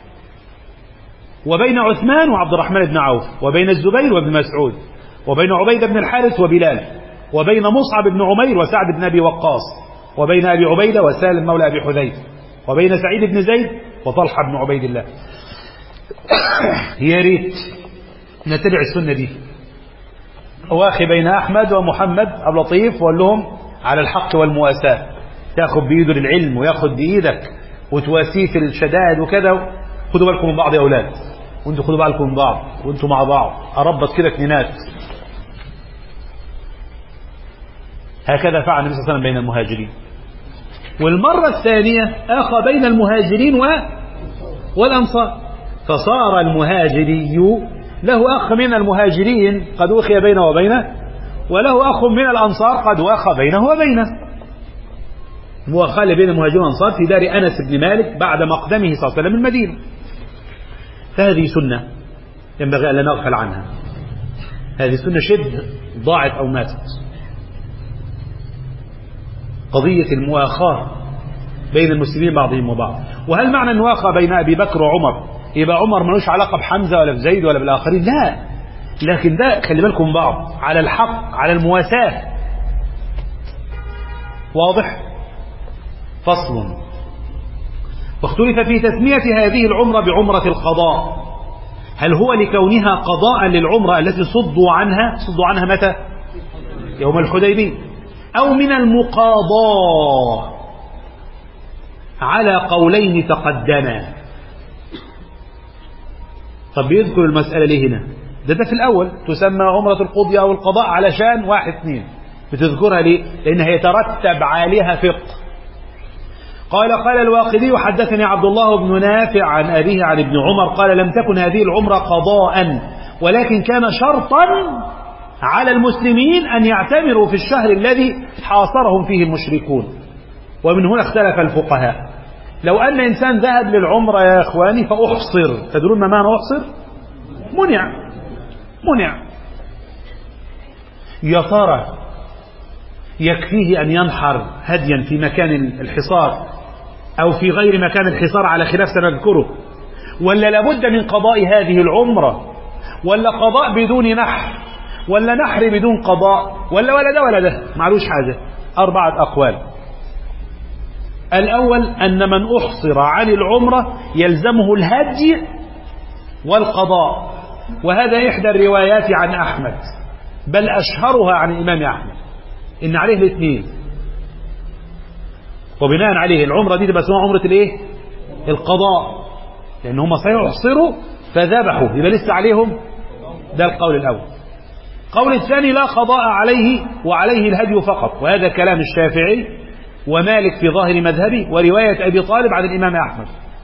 وبين عثمان وعبد الرحمن بن عوف، وبين الزبير وابن مسعود، وبين عبيد بن الحارث وبلال، وبين مصعب بن عمير وسعد بن أبي وقاص، وبين أبي عبيدة وسالم مولى أبي حذيفة، وبين سعيد بن زيد وطلحة بن عبيد الله. يا ريت نتبع السنة دي. واخي بين أحمد ومحمد عبد اللطيف وقال لهم على الحق والمواساة، تاخذ بإيده للعلم وياخذ بإيدك وتواسيه في الشدائد وكذا. خدوا بالكم من بعض يا أولاد، وانتوا خدوا بالكم من بعض، وانتوا مع بعض أربط كده كنينات. هكذا فعل النبي صلى الله عليه وسلم بين المهاجرين. والمرة الثانية آخى بين المهاجرين و... والأنصار، فصار المهاجري له أخ من المهاجرين قد أخي بينه وبينه، وله أخ من الأنصار قد واخى بينه وبينه. مواخاة بين المهاجرين والأنصار في دار أنس بن مالك بعد مقدمه صلى الله عليه وسلم من المدينة. فهذه سنة ينبغي أن لا نغفل عنها. هذه سنة شبه ضاعت أو ماتت. قضية المواخاة بين المسلمين بعضهم وبعض. وهل معنى المواخاة بين أبي بكر وعمر يبقى عمر ملوش علاقة بحمزة ولا بزيد ولا بالآخرين؟ لا، لكن ده خلي بالكم من بعض، على الحق، على المواساة. واضح؟ فصل. واختلف في تسمية هذه العمرة بعمرة القضاء، هل هو لكونها قضاء للعمرة التي صدوا عنها صدوا عنها متى؟ يوم الحديبية، أو من المقاضاة على قولين تقدما. طب بيذكر المسألة ليه هنا؟ ده ده في الأول تسمى عمرة القضية أو القضاء علشان واحد اثنين. بتذكرها ليه؟ لأنها يترتب عليها فقه. قال قال الواقدي حدثني عبد الله بن نافع عن أبيه عن ابن عمر قال لم تكن هذه العمرة قضاء ولكن كان شرطا على المسلمين أن يعتمروا في الشهر الذي حاصرهم فيه المشركون. ومن هنا اختلف الفقهاء. لو أن إنسان ذهب للعمرة يا إخواني فأحصر، تدرون ما معنى أحصر؟ منع منع يا ترى يكفيه أن ينحر هديا في مكان الحصار أو في غير مكان الحصار على خلاف سنذكره، ولا لابد من قضاء هذه العمرة، ولا قضاء بدون نحر، ولا نحر بدون قضاء، ولا ولا ده ولا ده؟ معلوش حاجة. أربعة أقوال. الأول أن من أحصر عن العمرة يلزمه الهدي والقضاء، وهذا إحدى الروايات عن أحمد، بل أشهرها عن الإمام أحمد إن عليه الاثنين. وبناء عليه العمرة دي تبقى اسمها عمرة الايه؟ القضاء، لأن هم سيحصروا فذبحوا يبقى لسه عليهم. ده القول الأول. القول الثاني لا قضاء عليه وعليه الهدي فقط، وهذا كلام الشافعي ومالك في ظاهر مذهبه ورواية أبي طالب عن الإمام أحمد،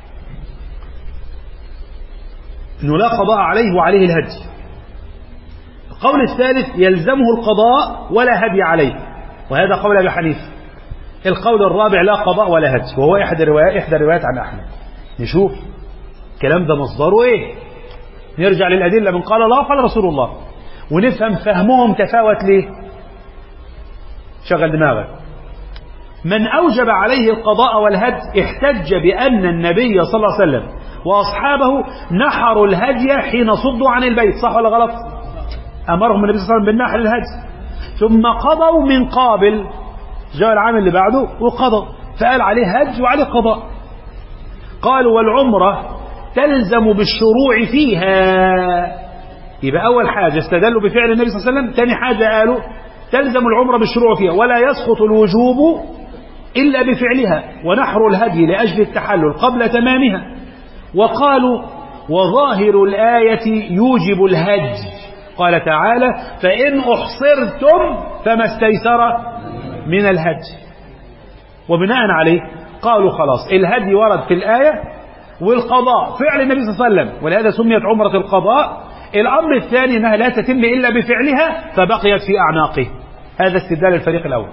إنه لا قضاء عليه وعليه الهدي. القول الثالث يلزمه القضاء ولا هدي عليه، وهذا قول أبي حنيفة. القول الرابع لا قضاء ولا هدي، وهو إحدى الروايات إحدى الروايات عن أحمد. نشوف الكلام ده مصدره إيه، نرجع للأدلة من قال الله قال رسول الله ونفهم فهمهم تفاوت ليه. شغل دماغك. من أوجب عليه القضاء والهدي احتج بأن النبي صلى الله عليه وسلم وأصحابه نحروا الهدي حين صدوا عن البيت، صح ولا غلط؟ أمرهم النبي صلى الله عليه وسلم بالنحر الهدي، ثم قضوا من قابل، جاء العام اللي بعده وقضوا، فقال عليه هدي وعليه قضاء. قالوا والعمرة تلزم بالشروع فيها. يبقى أول حاجة استدلوا بفعل النبي صلى الله عليه وسلم، ثاني حاجة قالوا تلزم العمرة بالشروع فيها ولا يسقط الوجوب إلا بفعلها، ونحر الهدي لأجل التحلل قبل تمامها. وقالوا وظاهر الآية يوجب الهدي، قال تعالى فإن أحصرتم فما استيسر من الهدي. وبناء عليه قالوا خلاص الهدي ورد في الآية والقضاء فعل النبي صلى الله عليه وسلم، ولهذا سميت عمرة القضاء. الأمر الثاني أنها لا تتم إلا بفعلها فبقيت في أعناقه. هذا استدلال الفريق الأول.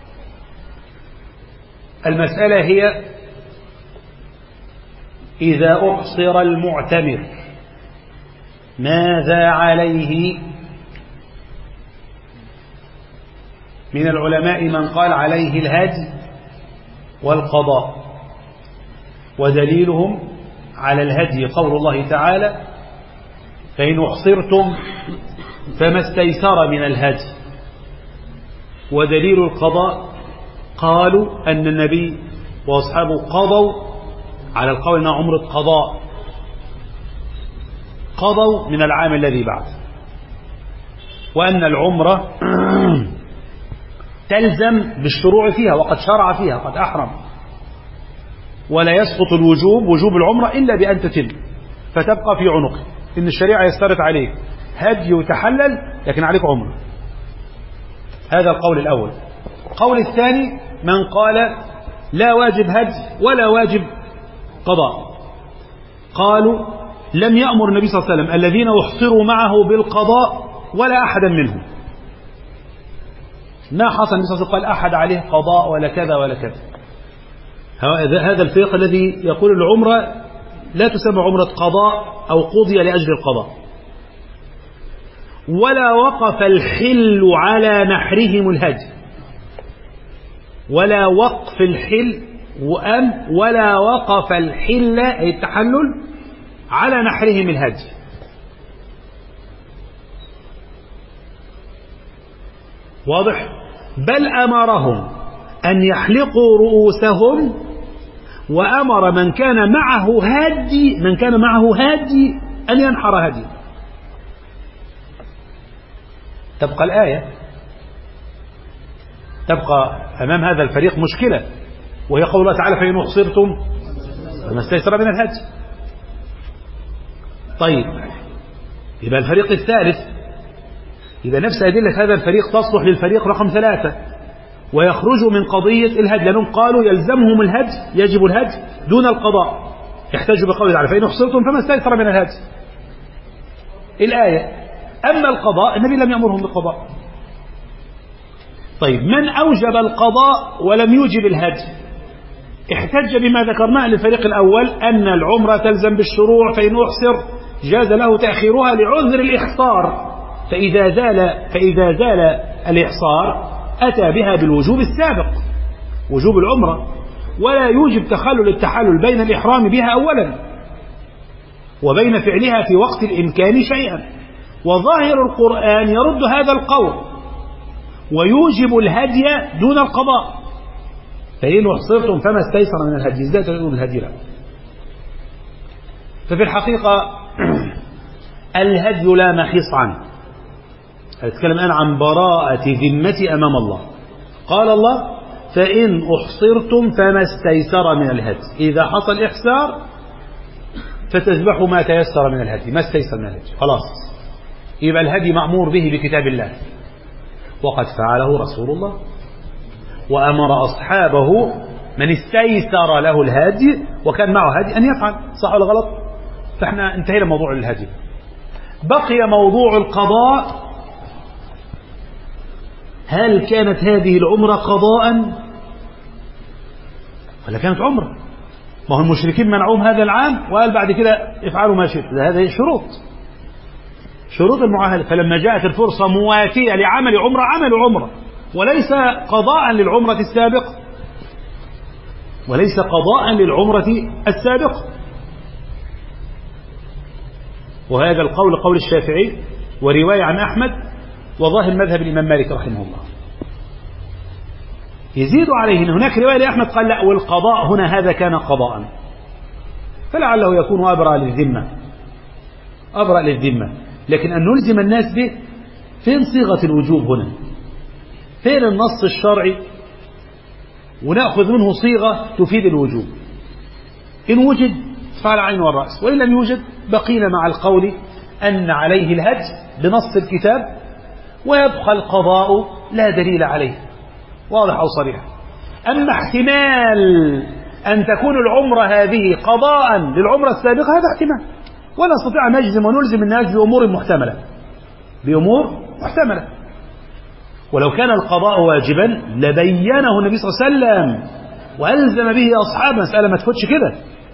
المسألة هي إذا أحصر المعتمر ماذا عليه؟ من العلماء من قال عليه الهدي والقضاء، ودليلهم على الهدي قول الله تعالى فإن أحصرتم فما استيسر من الهدي. ودليل القضاء قالوا أن النبي وأصحابه قضوا على القول أنها عمرة قضاء، قضوا من العام الذي بعد، وأن العمرة تلزم بالشروع فيها وقد شرع فيها قد أحرم، ولا يسقط الوجوب وجوب العمرة إلا بأن تتم فتبقى في عنقه، إن الشريعة يسترت عليه هدي وتحلل لكن عليك عمرة. هذا القول الأول. القول الثاني من قال لا واجب هدي ولا واجب قضاء، قالوا لم يأمر النبي صلى الله عليه وسلم الذين يحصروا معه بالقضاء ولا أحدا منهم. ما حصل النبي صلى الله عليه وسلم قال أحد عليه قضاء ولا كذا ولا كذا. هذا الفريق الذي يقول العمرة لا تسمى عمرة قضاء أو قضي لأجل القضاء. ولا وقف الحل على نحرهم الهدي، ولا وقف الحل وأم ولا وقف الحل أي التحلل على نحرهم الهدي. واضح؟ بل أمرهم أن يحلقوا رؤوسهم، وأمر من كان معه هادي من كان معه هادي أن ينحر هدي. تبقى الآية تبقى أمام هذا الفريق مشكلة، وهي قول الله تعالى فإن أحصرتم فما استيسر من الهدي. طيب يبقى الفريق الثالث، يبقى نفس أدلة هذا الفريق تصلح للفريق رقم ثلاثة، ويخرجوا من قضية الهدي، لأنهم قالوا يلزمهم الهدي، يجب الهدي دون القضاء، يحتاجوا بقوله تعالى فإن أحصرتم فما استيسر من الهدي الآية. أما القضاء النبي لم يأمرهم بالقضاء. طيب من أوجب القضاء ولم يوجب الهدي؟ احتج بما ذكرناه للفريق الأول أن العمرة تلزم بالشروع، فإن أحصر جاز له تأخيرها لعذر الإحصار، فإذا زال فإذا زال الإحصار أتى بها بالوجوب السابق وجوب العمرة، ولا يوجب تخلل التحلل بين الإحرام بها أولا وبين فعلها في وقت الإمكان شيئا. وظاهر القرآن يرد هذا القول ويوجب الهدي دون القضاء، فإن أحصرتم فما استيسر من الهدي، ازاي تقولون الهدي لا؟ ففي الحقيقة الهدي لا محيص عنه. أتكلم الآن عن براءة ذمتي أمام الله. قال الله فإن أحصرتم فما استيسر من الهدي، إذا حصل إحسار فتذبحوا ما تيسر من الهدي، ما استيسر من الهدي خلاص. يبقى الهدي مأمور به بكتاب الله، وقد فعله رسول الله، وأمر أصحابه من استيسر له الهدي وكان معه هدي أن يفعل، صح ولا غلط؟ فإحنا انتهينا موضوع الهدي. بقي موضوع القضاء. هل كانت هذه العمرة قضاء ولا كانت عمرة؟ ما هو المشركين منعوهم هذا العام وقال بعد كده افعلوا ما شئتم، هذه شروط شروط المعاهدة. فلما جاءت الفرصة مواتية لعمل عمرة عملوا عمرة، وليس قضاء للعمرة السابقة، وليس قضاء للعمرة السابقة. وهذا القول قول الشافعي ورواية عن أحمد وظاهر مذهب الإمام مالك رحمه الله. يزيد عليه أن هناك رواية لأحمد قال لا، والقضاء هنا هذا كان قضاء، فلعله يكون أبرأ للذمة أبرأ للذمة. لكن أن نلزم الناس به، فين صيغة الوجوب هنا؟ فين النص الشرعي ونأخذ منه صيغة تفيد الوجوب؟ إن وجد فعلى عين والرأس، وإن لم يوجد بقينا مع القول أن عليه الهدي بنص الكتاب، ويبقى القضاء لا دليل عليه، واضح أو صريح. أما احتمال أن تكون العمرة هذه قضاء للعمرة السابقة، هذا احتمال، ولا نستطيع أن نجزم ونلزم الناس بأمور محتملة بأمور محتملة. ولو كان القضاء واجبا لبينه النبي صلى الله عليه وسلم وألزم به أصحابه. مسألة ما تفوتش كده،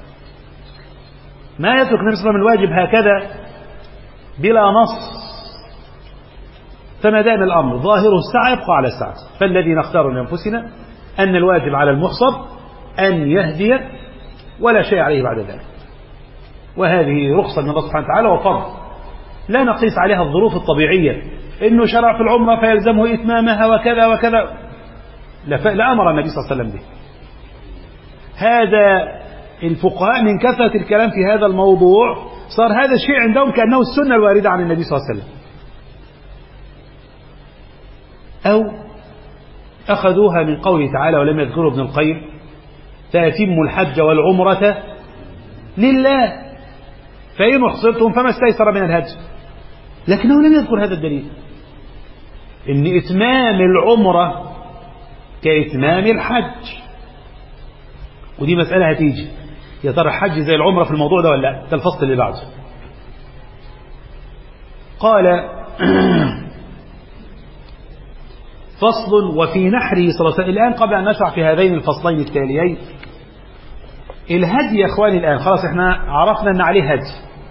ما يترك النبي صلى الله عليه وسلم الواجب هكذا بلا نص. فما دام الأمر ظاهره السعة يبقى على السعة. فالذي نختار لأنفسنا أن الواجب على المحصر أن يهدي ولا شيء عليه بعد ذلك، وهذه رخصة من الله سبحانه وتعالى وفضل لا نقيس عليها الظروف الطبيعية، إنه شرع في العمرة فيلزمه إتمامها وكذا وكذا، لأمر النبي صلى الله عليه وسلم به. هذا الفقهاء من كثرة الكلام في هذا الموضوع صار هذا الشيء عندهم كأنه السنة الواردة عن النبي صلى الله عليه وسلم، أو أخذوها من قوله تعالى ولم يذكره ابن القيم فأتموا الحج والعمرة لله فإن أحصرتم فما استيسر من الهدي، لكنه لم يذكر هذا الدليل إن إتمام العمرة كإتمام الحج. ودي مسألة هتيجي، يا ترى الحج زي العمرة في الموضوع ده ولا لا؟ ده الفصل اللي بعده. قال فصل وفي نحره صلى الله عليه وسلم. الآن قبل أن نشرع في هذين الفصلين التاليين، الهدي يا أخواني الآن خلاص احنا عرفنا أن عليه هدي.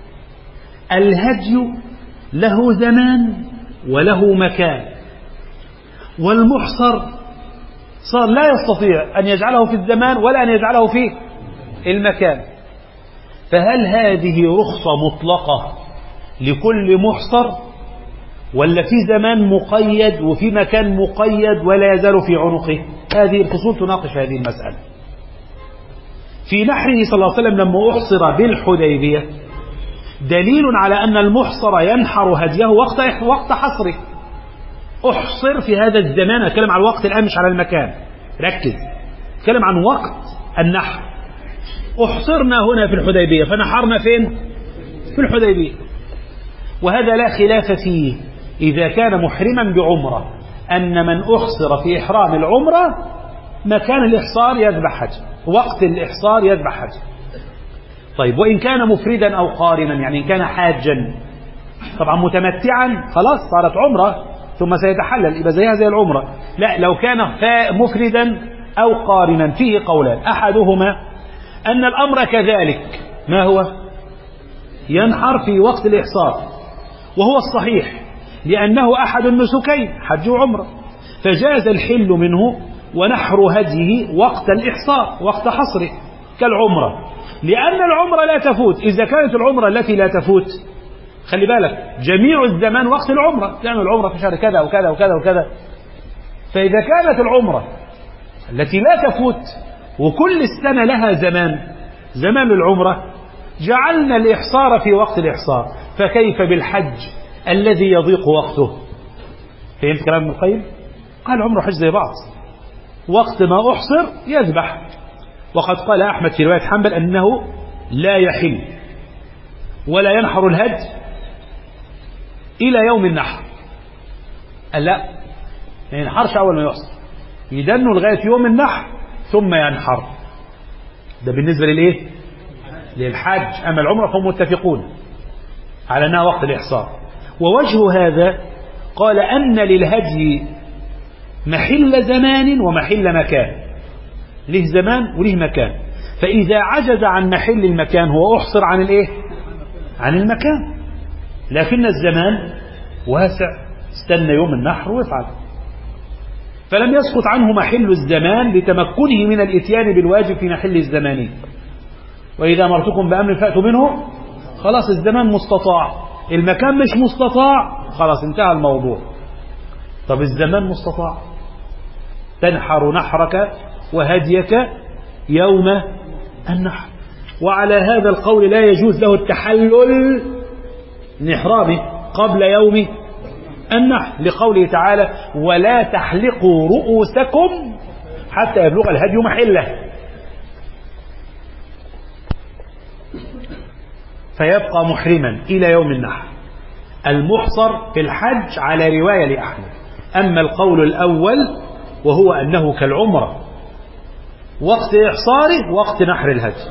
الهدي له زمان وله مكان، والمحصر صار لا يستطيع أن يجعله في الزمان ولا أن يجعله في المكان. فهل هذه رخصة مطلقة لكل محصر، ولا في زمان مقيد وفي مكان مقيد ولا يزال في عنقه؟ هذه الفصول تناقش هذه المسألة. في نحره صلى الله عليه وسلم لما أحصر بالحديبية دليل على أن المحصر ينحر هديه وقت وقت حصره. أحصر في هذا الزمان، أتكلم عن الوقت الآن مش على المكان، ركز، أتكلم عن وقت النحر. أحصرنا هنا في الحديبية، فنحرنا فين؟ في الحديبية. وهذا لا خلاف فيه إذا كان محرما بعمرة أن من أحصر في إحرام العمرة مكان الإحصار يذبح حج، وقت الإحصار يذبح حج. طيب وإن كان مفردا أو قارنا، يعني إن كان حاجا طبعا متمتعا خلاص صارت عمرة ثم سيتحلل يبقى زيها زي العمرة. لا، لو كان مفردا أو قارنا فيه قولان، أحدهما أن الأمر كذلك، ما هو؟ ينحر في وقت الإحصار، وهو الصحيح لأنه أحد النسكين حج وعمرة، فجاز الحل منه ونحر هديه وقت الإحصار وقت حصره كالعمرة، لأن العمرة لا تفوت. إذا كانت العمرة التي لا تفوت، خلي بالك جميع الزمان وقت العمرة، تعمل العمرة في شهر كذا وكذا وكذا وكذا. فإذا كانت العمرة التي لا تفوت وكل السنة لها زمان، زمان العمرة، جعلنا الإحصار في وقت الإحصار، فكيف بالحج الذي يضيق وقته؟ فهمت كلام ابن القيم؟ قال عمره حج زي بعض، وقت ما أحصر يذبح. وقد قال أحمد في رواية حنبل أنه لا يحل ولا ينحر الهد إلى يوم النحر. قال لا، ما ينحرش أول ما يحصر، يدنوا لغاية يوم النحر ثم ينحر. ده بالنسبة للإيه؟ للحج. أما العمرة فهم متفقون على أنها وقت الإحصار. ووجه هذا قال أن للهدي محل زمان ومحل مكان، له زمان وله مكان. فإذا عجز عن محل المكان هو أحصر عن الإيه؟ عن المكان، لكن الزمان واسع، استنى يوم النحر ويفعل. فلم يسقط عنه محل الزمان لتمكنه من الاتيان بالواجب في محل الزماني. وإذا أمرتكم بأمر فأتوا منه، خلاص الزمان مستطاع، المكان مش مستطاع، خلاص انتهى الموضوع. طب الزمان مستطاع، تنحر نحرك وهديك يوم النحر. وعلى هذا القول لا يجوز له التحلل من إحرامه قبل يوم النحر، لقوله تعالى ولا تحلقوا رؤوسكم حتى يبلغ الهدي محله. فيبقى محرما إلى يوم النحر. المحصر في الحج على رواية لأحمد. أما القول الأول وهو أنه كالعمرة، وقت إحصاره وقت نحر الهدي.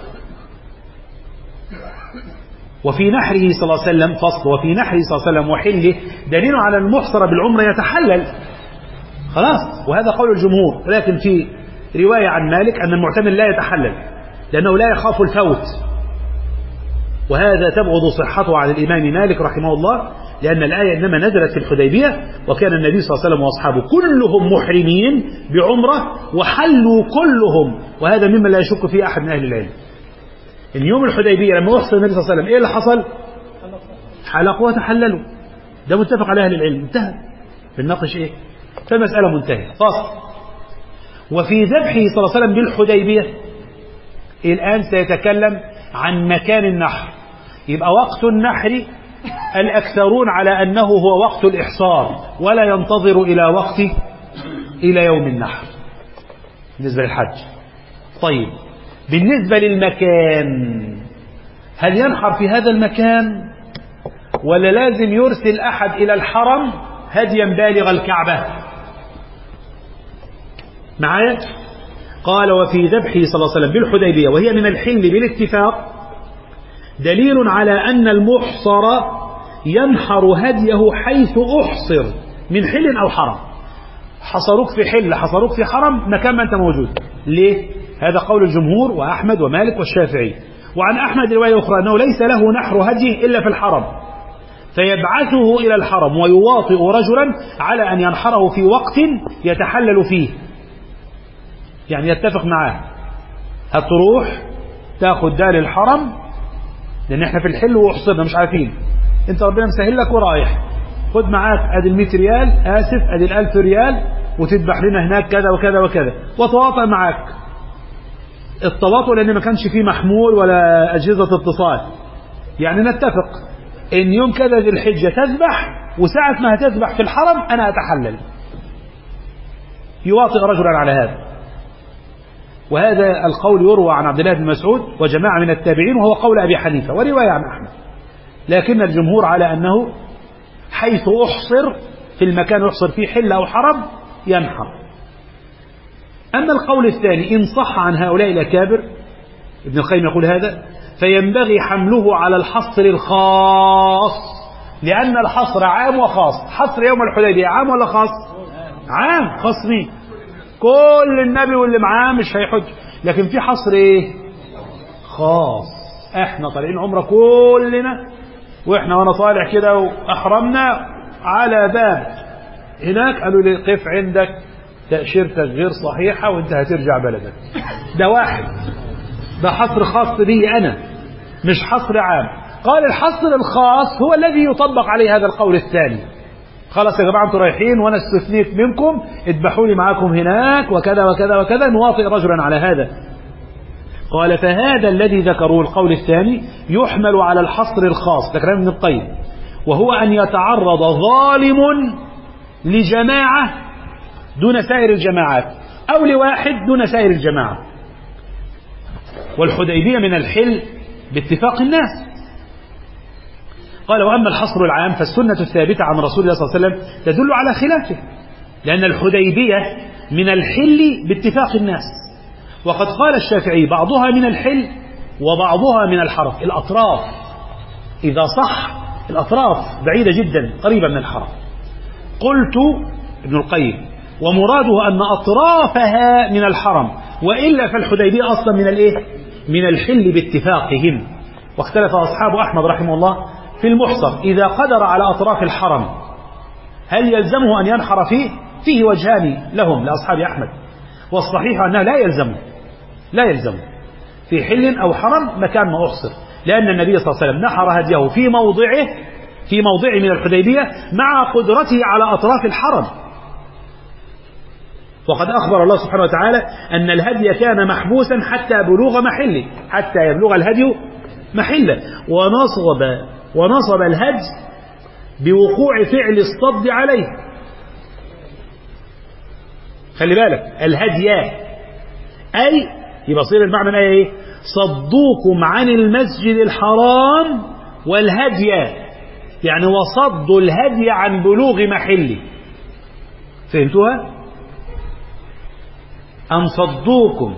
وفي نحره صلى الله عليه وسلم فصل، وفي نحره صلى الله عليه وسلم وحله دليل على المحصر بالعمرة يتحلل خلاص، وهذا قول الجمهور. لكن في رواية عن مالك أن المعتمر لا يتحلل لأنه لا يخاف الفوت، وهذا تبعد صحته عن الإمام مالك رحمه الله، لأن الآية إنما نزلت في الحديبية وكان النبي صلى الله عليه وسلم وأصحابه كلهم محرمين بعمرة وحلوا كلهم. وهذا مما لا يشك فيه أحد من أهل العلم. إن يوم الحديبية لما أحصل النبي صلى الله عليه وسلم إيه اللي حصل؟ حلقوا وتحللوا، ده متفق على أهل العلم، انتهى، بنناقش إيه؟ فالمسألة منتهية. فصل. وفي ذبحه صلى الله عليه وسلم بالحديبية الآن سيتكلم عن مكان النحر. يبقى وقت النحر الأكثرون على أنه هو وقت الإحصار ولا ينتظر إلى وقت إلى يوم النحر بالنسبة للحج. طيب بالنسبة للمكان، هل ينحر في هذا المكان ولا لازم يرسل أحد إلى الحرم هديا بالغ الكعبة؟ معايا؟ قال وفي ذبحه صلى الله عليه وسلم بالحديبية وهي من الحل بالاتفاق دليل على أن المحصر ينحر هديه حيث أحصر من حل أو حرم. حصروك في حل، حصروك في حرم، مكان ما أنت موجود. ليه؟ هذا قول الجمهور وأحمد ومالك والشافعي. وعن أحمد رواية أخرى أنه ليس له نحر هديه إلا في الحرم، فيبعثه إلى الحرم ويواطئ رجلا على أن ينحره في وقت يتحلل فيه، يعني يتفق معاه. هتروح تاخد دار الحرم لأن احنا في الحل وحصرنا مش عارفين، انت ربنا مسهل لك ورايح، خد معاك ادي المئة ريال، آسف ادي الألف ريال، وتذبح لنا هناك كذا وكذا وكذا، وتواطئ معاك. التواطؤ لأن ما كانش فيه محمول ولا أجهزة اتصال، يعني نتفق إن يوم كذا ذي الحجة تذبح، وساعة ما هتذبح في الحرم أنا أتحلل. يواطئ رجلا على هذا. وهذا القول يروى عن عبد الله بن مسعود وجماعة من التابعين، وهو قول أبي حنيفة ورواية عن أحمد. لكن الجمهور على أنه حيث أحصر في المكان يحصر فيه حل أو حرم ينحر. أما القول الثاني إن صح عن هؤلاء الأكابر، ابن القيم يقول هذا، فينبغي حمله على الحصر الخاص، لأن الحصر عام وخاص. حصر يوم الحديبية عام ولا خاص؟ عام. خاص مين؟ كل النبي واللي معاه مش هيحج. لكن في حصر ايه؟ خاص. احنا طالعين عمره كلنا، واحنا وانا طالع كده واحرمنا على باب هناك قالوا لي قف عندك تأشيرتك غير صحيحة وانت هترجع بلدك. ده واحد، ده حصر خاص بي انا مش حصر عام. قال الحصر الخاص هو الذي يطبق عليه هذا القول الثاني. خلاص يا جماعة انتوا رايحين وانا استثنيت منكم، اذبحوا لي معاكم هناك وكذا وكذا وكذا، نواطئ رجلا على هذا. قال فهذا الذي ذكروه القول الثاني يحمل على الحصر الخاص، ده كلام ابن القيم، وهو أن يتعرض ظالم لجماعة دون سائر الجماعات، أو لواحد دون سائر الجماعة. والحديبية من الحل باتفاق الناس. قال وأما الحصر العام فالسنة الثابتة عن رسول الله صلى الله عليه وسلم تدل على خلافه، لأن الحديبية من الحل باتفاق الناس. وقد قال الشافعي بعضها من الحل وبعضها من الحرم. الأطراف إذا صح الأطراف بعيدة جدا قريبة من الحرم. قلت ابن القيم ومراده أن أطرافها من الحرم، وإلا فالحديبية أصلا من الإيه؟ من الحل باتفاقهم. واختلف أصحاب أحمد رحمه الله في المحصر إذا قدر على أطراف الحرم هل يلزمه أن ينحر فيه؟ فيه وجهان لهم لأصحاب أحمد، والصحيح أنه لا يلزمه لا يلزمه في حل أو حرم مكان ما أحصر، لأن النبي صلى الله عليه وسلم نحر هديه في موضعه في موضعه من الحديبية مع قدرته على أطراف الحرم. وقد أخبر الله سبحانه وتعالى أن الهدي كان محبوسا حتى بلوغ محله، حتى يبلغ الهدي محله. ونصب ونصب الهدي بوقوع فعل الصد عليه. خلي بالك الهدي أي يبصير المعنى الآية إيه؟ صدوكم عن المسجد الحرام والهدي، يعني وصدوا الهدي عن بلوغ محله. فهمتوها؟ أن صدوكم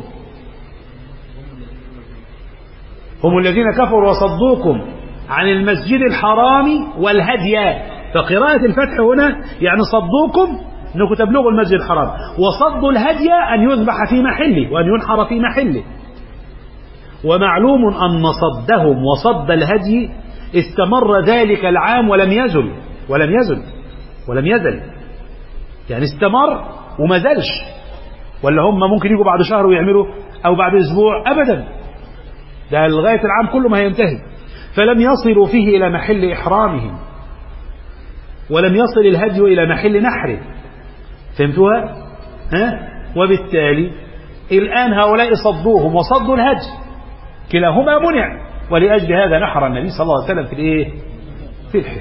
هم الذين كفروا وصدوكم عن المسجد الحرام والهدي. فقراءة الفتح هنا يعني صدوكم أنكم تبلغوا المسجد الحرام، وصدوا الهدي أن يذبح في محله وأن ينحر في محله. ومعلوم أن صدهم وصد الهدي استمر ذلك العام ولم يزل ولم يزل ولم يزل يعني استمر وما زلش. ولا هم ممكن يجوا بعد شهر ويعملوا أو بعد أسبوع؟ أبدا، ده لغاية العام كله ما هينتهي. فلم يصلوا فيه إلى محل إحرامهم، ولم يصل الهدي إلى محل نحره. فهمتوها؟ ها؟ وبالتالي الآن هؤلاء صدوهم وصدوا الهدي، كلاهما منع، ولأجل هذا نحر النبي صلى الله عليه وسلم في الإيه؟ في الحل.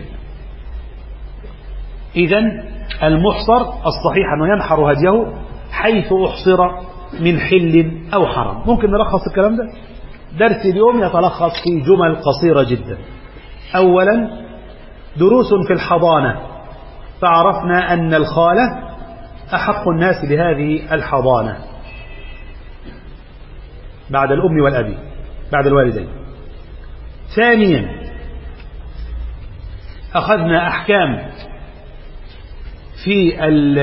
إذن المحصر الصحيح أنه ينحر هديه حيث أحصر من حل أو حرم. ممكن نلخص الكلام ده؟ درس اليوم يتلخص في جمل قصيرة جدا. أولا دروس في الحضانة، فعرفنا أن الخالة أحق الناس بهذه الحضانة بعد الأم والأبي، بعد الوالدين. ثانيا أخذنا أحكام في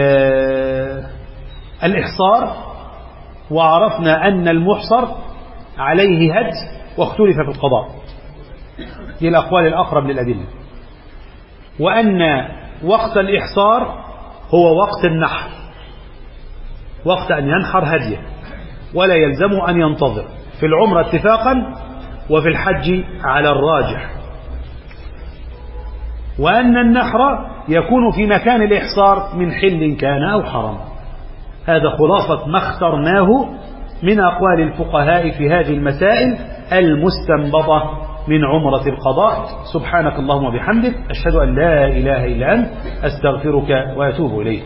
الإحصار، وعرفنا أن المحصر عليه هدي واختلف في القضاء، دي الأقوال الأقرب للأدلة. وأن وقت الإحصار هو وقت النحر، وقت أن ينحر هديه، ولا يلزمه أن ينتظر في العمرة اتفاقا وفي الحج على الراجح. وأن النحر يكون في مكان الإحصار من حل كان أو حرم. هذا خلاصة ما اخترناه من أقوال الفقهاء في هذه المسائل المستنبطة من عمرة القضاء. سبحانك اللهم وبحمدك، أشهد أن لا إله إلا أنت، أستغفرك وأتوب إليك.